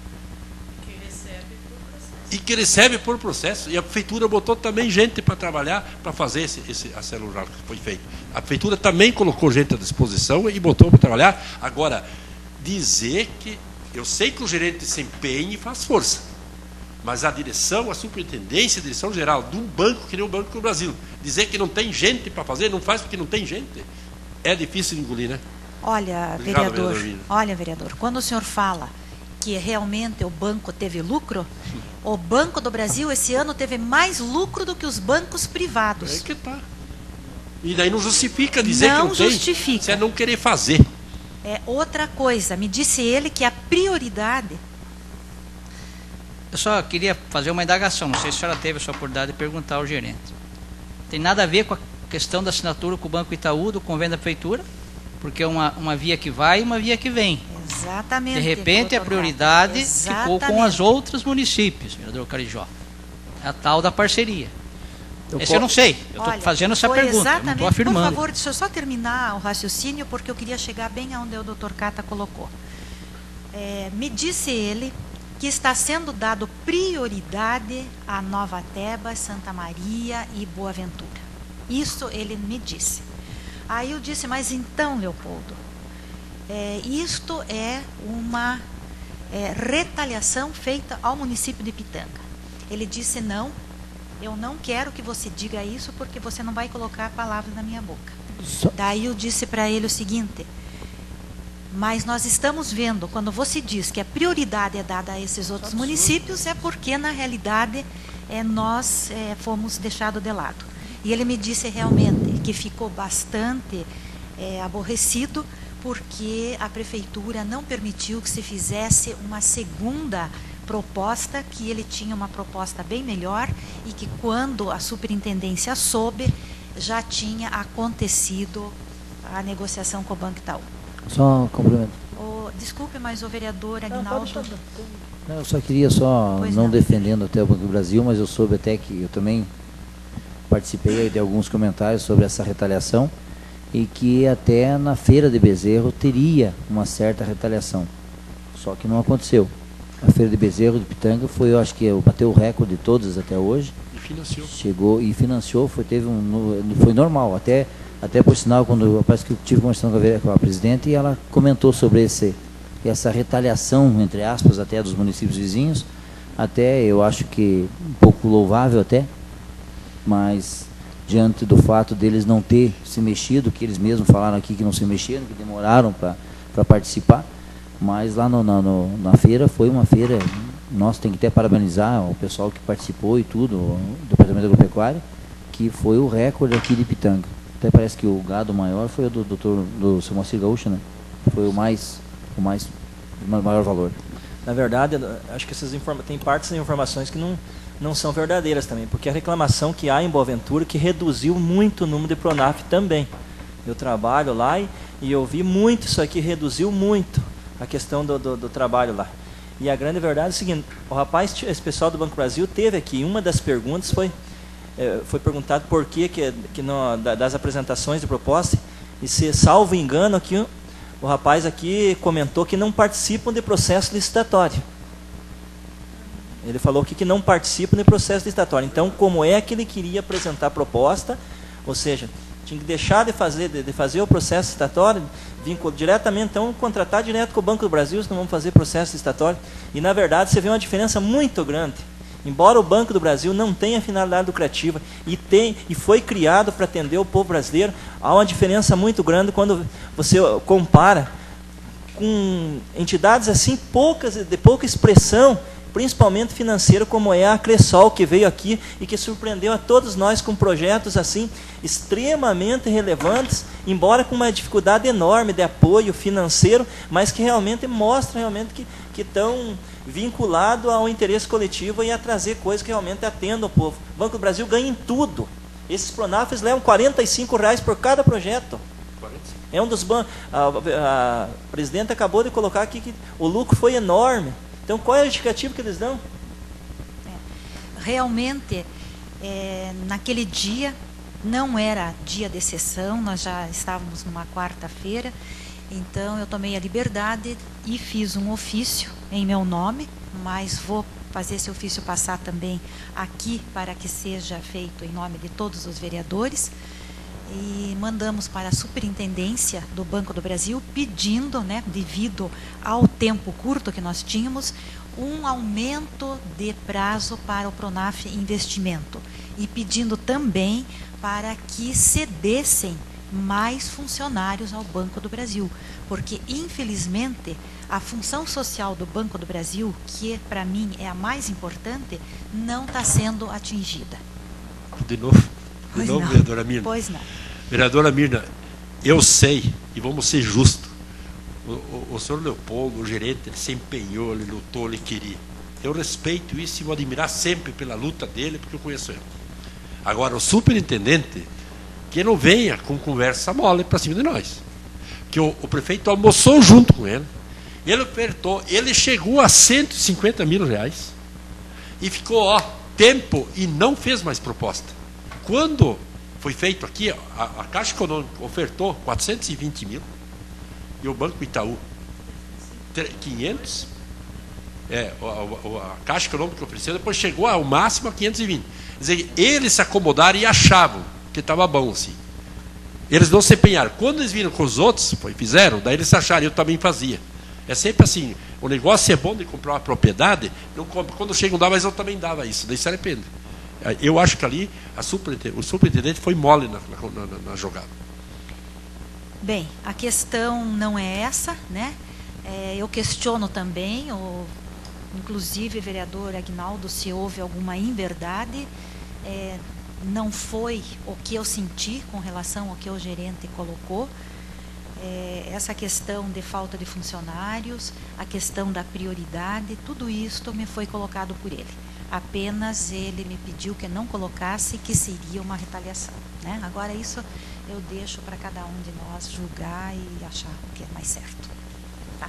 e que recebe por processo, e a prefeitura botou também gente para trabalhar, para fazer esse, esse a célula que foi feito. A prefeitura também colocou gente à disposição e botou para trabalhar. Agora, dizer que, eu sei que o gerente se empenha e faz força, mas a direção, a superintendência, a direção geral de um banco que nem o Banco do Brasil, dizer que não tem gente para fazer, não faz porque não tem gente, é difícil de engolir, né? Olha, Obrigado, vereador, vereador, olha, vereador, quando o senhor fala que realmente o banco teve lucro, o Banco do Brasil esse ano teve mais lucro do que os bancos privados. É que tá. E daí não justifica dizer não que não justifica. tem, se é não querer fazer. É outra coisa, me disse ele que a prioridade... Eu só queria fazer uma indagação, não sei se a senhora teve a sua oportunidade de perguntar ao gerente. Tem nada a ver com a questão da assinatura com o Banco Itaú, do convênio da prefeitura, porque é uma, uma via que vai e uma via que vem. Exatamente. De repente a prioridade ficou com os outros municípios, vereador Carijó. É a tal da parceria. Eu Esse eu não sei, eu estou fazendo essa pergunta, eu não estou afirmando. Por favor, deixa eu só terminar o raciocínio, porque eu queria chegar bem aonde o doutor Cata colocou. É, me disse ele que está sendo dado prioridade a Nova Tebas, Santa Maria e Boa Ventura. Isso ele me disse. Aí eu disse, mas então, Leopoldo, é, isto é uma é, retaliação feita ao município de Pitanga. Ele disse, não, eu não quero que você diga isso, porque você não vai colocar palavras na minha boca. Só... Daí eu disse para ele o seguinte, mas nós estamos vendo, quando você diz que a prioridade é dada a esses outros municípios, é porque, na realidade, é, nós é, fomos deixados de lado. E ele me disse realmente que ficou bastante é, aborrecido, porque a prefeitura não permitiu que se fizesse uma segunda proposta, que ele tinha uma proposta bem melhor, e que quando a superintendência soube, já tinha acontecido a negociação com o Banco Itaú. Só um complemento. Oh, desculpe, mas o vereador Aguinaldo... Não, eu só queria só, pois não, não defendendo até o Banco do Brasil, mas eu soube até que eu também participei de alguns comentários sobre essa retaliação, e que até na feira de Bezerro teria uma certa retaliação, só que não aconteceu. A feira de Bezerro de Pitanga foi, eu acho que bateu o recorde de todas até hoje. E financiou. Chegou e financiou, foi, teve um, foi normal, até, até por sinal, quando parece que eu tive conversando com a, com a presidente, e ela comentou sobre esse, essa retaliação, entre aspas, até dos municípios vizinhos, até eu acho que um pouco louvável até, mas diante do fato deles não ter se mexido, que eles mesmos falaram aqui que não se mexeram, que demoraram para participar, mas lá no, na, no, na feira foi uma feira, nós tem que até parabenizar o pessoal que participou e tudo, o Departamento Agropecuário, que foi o recorde aqui de Pitanga. Até parece que o gado maior foi o do doutor do seu Moacir Gaúcho, né? Foi o mais, o mais, o maior valor. Na verdade, acho que essas informa tem partes das informações que não não são verdadeiras também, porque a reclamação que há em Boa Ventura que reduziu muito o número de Pronaf também. Eu trabalho lá e, e eu vi muito isso aqui, reduziu muito a questão do, do, do trabalho lá. E a grande verdade é o seguinte, o rapaz, esse pessoal do Banco Brasil teve aqui, uma das perguntas foi, é, foi perguntado por que, que, que no, das apresentações de proposta, e se, salvo engano, aqui, o, o rapaz aqui comentou que não participam de processo licitatório. Ele falou que, que não participa do processo licitatório. Então, como é que ele queria apresentar a proposta, ou seja, tinha que deixar de fazer, de, de fazer o processo licitatório, vir diretamente, então, contratar direto com o Banco do Brasil, se não vamos fazer processo licitatório. E, na verdade, você vê uma diferença muito grande Embora o Banco do Brasil não tenha finalidade lucrativa e, tem, e foi criado para atender o povo brasileiro, há uma diferença muito grande quando você compara com entidades assim poucas, de pouca expressão, principalmente financeira, como é a Cressol, que veio aqui e que surpreendeu a todos nós com projetos assim extremamente relevantes, embora com uma dificuldade enorme de apoio financeiro, mas que realmente mostra realmente que, que estão vinculados ao interesse coletivo e a trazer coisas que realmente atendam o povo. O Banco do Brasil ganha em tudo. Esses Pronafes levam quarenta e cinco reais por cada projeto. É um dos bancos. A, a presidenta acabou de colocar aqui que o lucro foi enorme. Então, qual é a justificativa que eles dão? É, realmente, é, naquele dia, não era dia de sessão, nós já estávamos numa quarta-feira, então eu tomei a liberdade e fiz um ofício em meu nome, mas vou fazer esse ofício passar também aqui para que seja feito em nome de todos os vereadores. E mandamos para a superintendência do Banco do Brasil pedindo, né, devido ao tempo curto que nós tínhamos, um aumento de prazo para o Pronaf Investimento e pedindo também para que cedessem mais funcionários ao Banco do Brasil, porque infelizmente a função social do Banco do Brasil, que para mim é a mais importante, não está sendo atingida. De novo? De Pois novo, não. vereadora Mirna? Pois não. Vereadora Mirna, eu sei, e vamos ser justos, o, o, o senhor Leopoldo, o gerente, ele se empenhou, ele lutou, ele queria. Eu respeito isso e vou admirar sempre pela luta dele, porque eu conheço ele. Agora, o superintendente, que não venha com conversa mole para cima de nós. Que o, o prefeito almoçou junto com ele, ele apertou, ele chegou a cento e cinquenta mil reais e ficou, ó, tempo e não fez mais proposta. Quando foi feito aqui, a, a Caixa Econômica ofertou quatrocentos e vinte mil e o Banco Itaú quinhentos. É, a, a, a Caixa Econômica ofereceu, depois chegou ao máximo a quinhentos e vinte. Quer dizer, eles se acomodaram e achavam que estava bom assim. Eles não se empenharam. Quando eles viram com os outros, foi, fizeram, daí eles acharam, eu também fazia. É sempre assim, o negócio é bom de comprar uma propriedade, não compra. Quando chegam lá, mas eu também dava isso, daí se arrepende. Eu acho que ali a superintendente, o superintendente foi mole na, na, na, na jogada. Bem, a questão não é essa, né? É, eu questiono também, o, inclusive, vereador Aguinaldo, se houve alguma inverdade. É, não foi o que eu senti com relação ao que o gerente colocou. É, essa questão de falta de funcionários, a questão da prioridade, tudo isso me foi colocado por ele. Apenas ele me pediu que não colocasse, que seria uma retaliação, né? Agora isso eu deixo para cada um de nós julgar e achar o que é mais certo. Tá.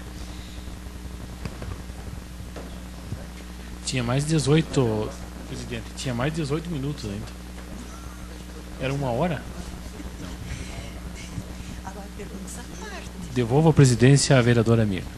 Tinha mais dezoito, presidente, tinha mais dezoito minutos ainda. Era uma hora? Agora pergunta essa parte. Devolvo a presidência à vereadora Mirna.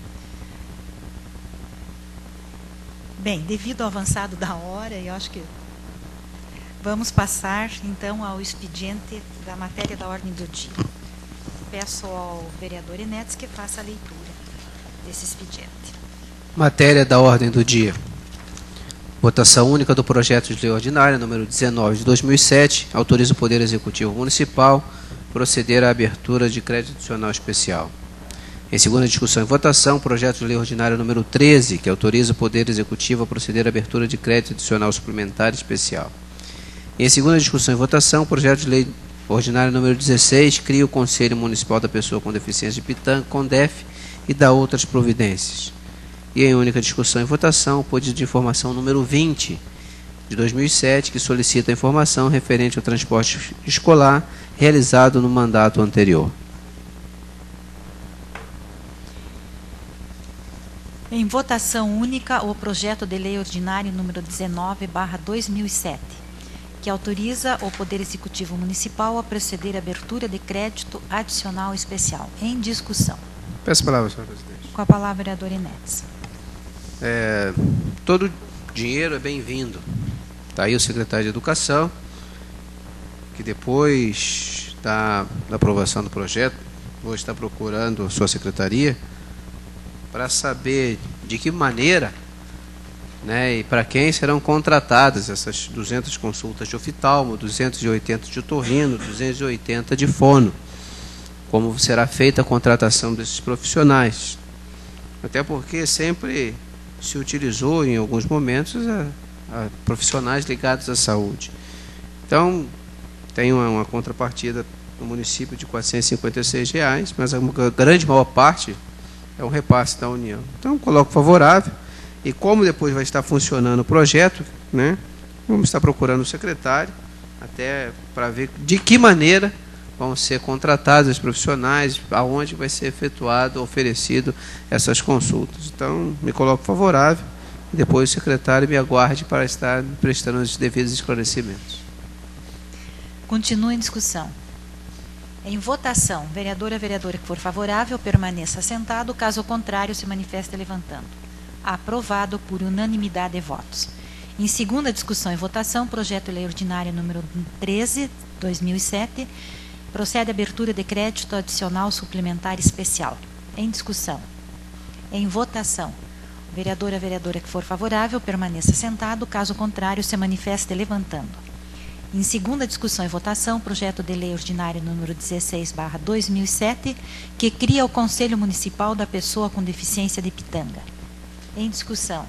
Bem, devido ao avançado da hora, eu acho que vamos passar então ao expediente da matéria da ordem do dia. Peço ao vereador Enetes que faça a leitura desse expediente. Matéria da ordem do dia. Votação única do projeto de lei ordinária número dezenove de dois mil e sete, autoriza o Poder Executivo Municipal proceder à abertura de crédito adicional especial. Em segunda discussão e votação, projeto de lei ordinário número treze, que autoriza o Poder Executivo a proceder à abertura de crédito adicional suplementar especial. Em segunda discussão e votação, projeto de lei ordinário número dezesseis, cria o Conselho Municipal da Pessoa com Deficiência de Pitanga, CONDEF, e dá outras providências. E em única discussão e votação, o pedido de informação número vinte, de dois mil e sete, que solicita a informação referente ao transporte escolar realizado no mandato anterior. Em votação única, o projeto de lei ordinário número dezenove barra dois mil e sete, que autoriza o Poder Executivo Municipal a proceder à abertura de crédito adicional especial. Em discussão. Peço a palavra, senhor presidente. Com a palavra, vereador Enetes. É, todo dinheiro é bem-vindo. Está aí o secretário de Educação, que depois da, da aprovação do projeto, vou estar procurando a sua secretaria para saber de que maneira né, e para quem serão contratadas essas duzentas consultas de oftalmo, duzentas e oitenta de otorrino, duzentas e oitenta de fono, como será feita a contratação desses profissionais. Até porque sempre se utilizou em alguns momentos a, a profissionais ligados à saúde. Então, tem uma, uma contrapartida no município de quatrocentos e cinquenta e seis reais, mas a grande maior parte é um repasse da União. Então, coloco favorável. E como depois vai estar funcionando o projeto, né, vamos estar procurando o secretário, até para ver de que maneira vão ser contratados os profissionais, aonde vai ser efetuado, oferecido essas consultas. Então, me coloco favorável, e depois o secretário me aguarde para estar prestando os devidos esclarecimentos. Continua em discussão. Em votação, vereadora, vereadora que for favorável, permaneça sentado, caso contrário, se manifeste levantando. Aprovado por unanimidade de votos. Em segunda discussão e votação, projeto de lei ordinário número treze, dois mil e sete, procede a abertura de crédito adicional suplementar especial. Em discussão. Em votação, vereadora, vereadora que for favorável, permaneça sentado, caso contrário, se manifeste levantando. Em segunda discussão e votação, projeto de lei ordinário número dezesseis barra dois mil e sete, que cria o Conselho Municipal da Pessoa com Deficiência de Pitanga. Em discussão.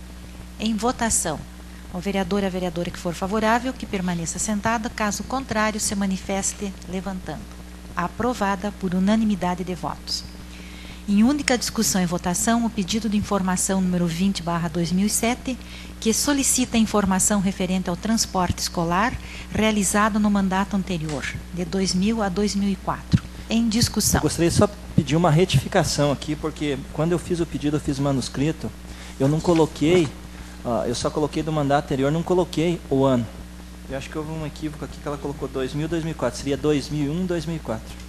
Em votação, o vereador e a vereadora que for favorável, que permaneça sentada, caso contrário, se manifeste levantando. Aprovada por unanimidade de votos. Em única discussão e votação, o pedido de informação número vinte barra dois mil e sete, que solicita informação referente ao transporte escolar realizado no mandato anterior, de dois mil a dois mil e quatro. Em discussão. Eu gostaria só de pedir uma retificação aqui, porque quando eu fiz o pedido, eu fiz manuscrito, eu não coloquei, uh, eu só coloquei do mandato anterior, não coloquei o ano. Eu acho que houve um equívoco aqui que ela colocou dois mil, dois mil e quatro, seria dois mil e um, dois mil e quatro.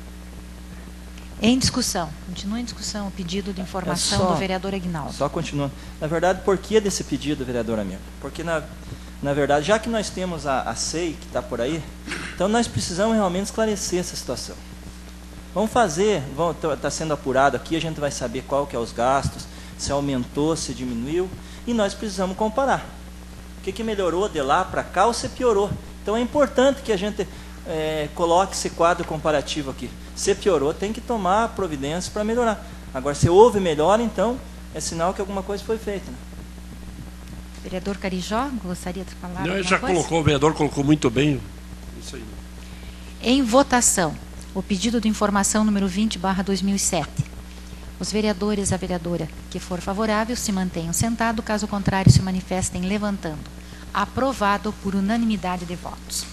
Em discussão. Continua em discussão o pedido de informação é só, do vereador Aguinaldo. Só continuando. Na verdade, por que desse pedido, vereador Amir? Porque, na, na verdade, já que nós temos a, a S E I, que está por aí, então nós precisamos realmente esclarecer essa situação. Vamos fazer, está sendo apurado aqui, a gente vai saber qual que é os gastos, se aumentou, se diminuiu, e nós precisamos comparar. O que, que melhorou de lá para cá ou se piorou? Então é importante que a gente é, coloque esse quadro comparativo aqui. Se piorou, tem que tomar providências para melhorar. Agora, se houve melhora, então, é sinal que alguma coisa foi feita. Né? Vereador Carijó, gostaria de falar Não, alguma já coisa? colocou, o vereador colocou muito bem. Isso aí. Em votação, o pedido de informação número vinte barra dois mil e sete. Os vereadores e a vereadora que for favorável se mantenham sentados, caso contrário se manifestem levantando. Aprovado por unanimidade de votos.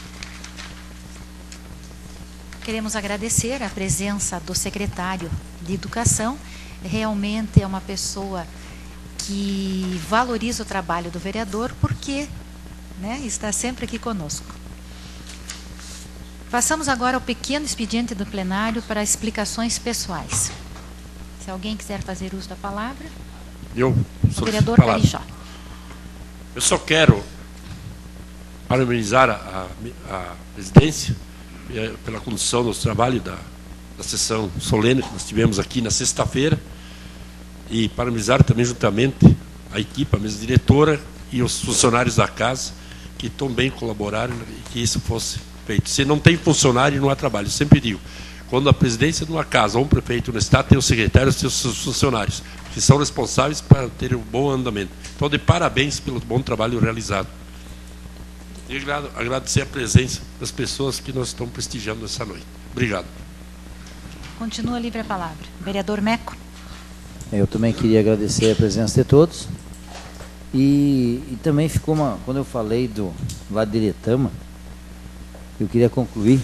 Queremos agradecer a presença do secretário de Educação. Realmente é uma pessoa que valoriza o trabalho do vereador, porque, né, está sempre aqui conosco. Passamos agora ao pequeno expediente do plenário para explicações pessoais. Se alguém quiser fazer uso da palavra. Eu, o vereador Carijó. Eu só quero parabenizar a, a, a presidência pela condução do trabalho da, da sessão solene que nós tivemos aqui na sexta-feira, e parabenizar também juntamente a equipe, a mesa diretora e os funcionários da casa que tão bem colaboraram e que isso fosse feito. Se não tem funcionário, não há trabalho. Eu sempre digo, quando a presidência de uma casa ou um prefeito no estado tem o secretário e os seus funcionários, que são responsáveis para ter um bom andamento. Então, de parabéns pelo bom trabalho realizado. E agradecer a presença das pessoas que nós estamos prestigiando essa noite. Obrigado. Continua livre a palavra. Vereador Meco. Eu também queria agradecer a presença de todos. E, e também ficou uma... Quando eu falei do lado de Iretama, eu queria concluir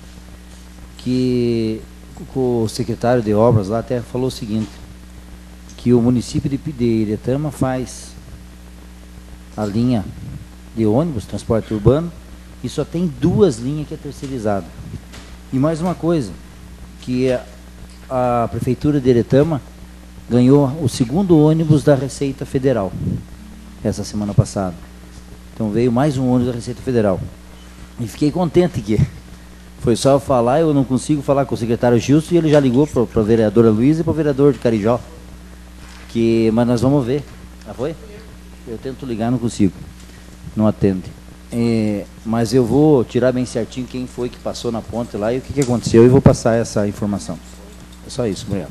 que o secretário de obras lá até falou o seguinte, que o município de, de Iretama faz a linha de ônibus, transporte urbano, e só tem duas linhas que é terceirizada. E mais uma coisa, que a, a prefeitura de Iretama ganhou o segundo ônibus da Receita Federal, essa semana passada. Então veio mais um ônibus da Receita Federal. E fiquei contente que foi só eu falar, eu não consigo falar com o secretário Gilson, e ele já ligou para a vereadora Luísa e para o vereador de Carijó. Que, mas nós vamos ver. Já foi? Eu tento ligar, não consigo. Não atende. É, mas eu vou tirar bem certinho quem foi que passou na ponte lá e o que, que aconteceu e vou passar essa informação. É só isso, obrigado.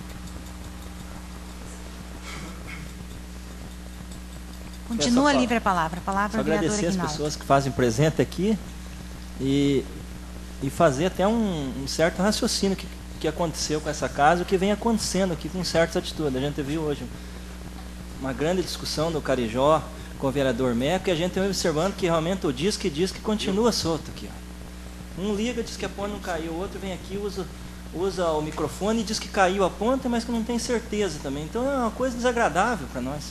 Continua livre a palavra. A palavra só ao vereador agradecer as Aguinaldo. pessoas que fazem presente aqui e, e fazer até um, um certo raciocínio que, que aconteceu com essa casa, o que vem acontecendo aqui com certas atitudes. A gente viu hoje uma grande discussão do Carijó com o vereador Meco, e a gente vem observando que realmente o diz que diz que continua solto aqui. Ó. Um liga, diz que a ponte não caiu, o outro vem aqui, usa, usa o microfone e diz que caiu a ponte, mas que não tem certeza também. Então é uma coisa desagradável para nós.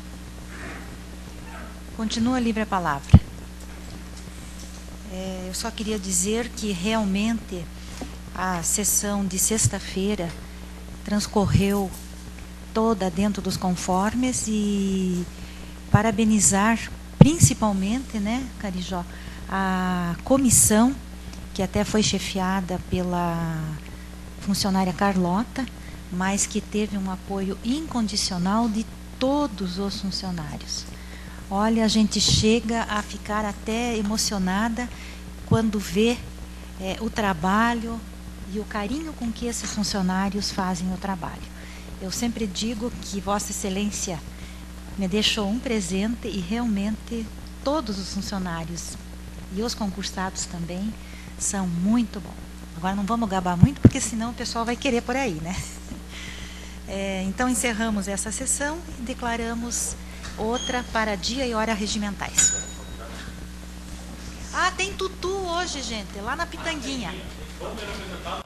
Continua livre a palavra. É, eu só queria dizer que realmente a sessão de sexta-feira transcorreu toda dentro dos conformes e parabenizar principalmente, né, Carijó, a comissão que até foi chefiada pela funcionária Carlota, mas que teve um apoio incondicional de todos os funcionários. Olha, a gente chega a ficar até emocionada quando vê é, o trabalho e o carinho com que esses funcionários fazem o trabalho. Eu sempre digo que Vossa Excelência me deixou um presente e realmente todos os funcionários e os concursados também são muito bons. Agora não vamos gabar muito, porque senão o pessoal vai querer por aí, né? É, então encerramos essa sessão e declaramos outra para dia e hora regimentais. Ah, tem tutu hoje, gente, lá na Pitanguinha.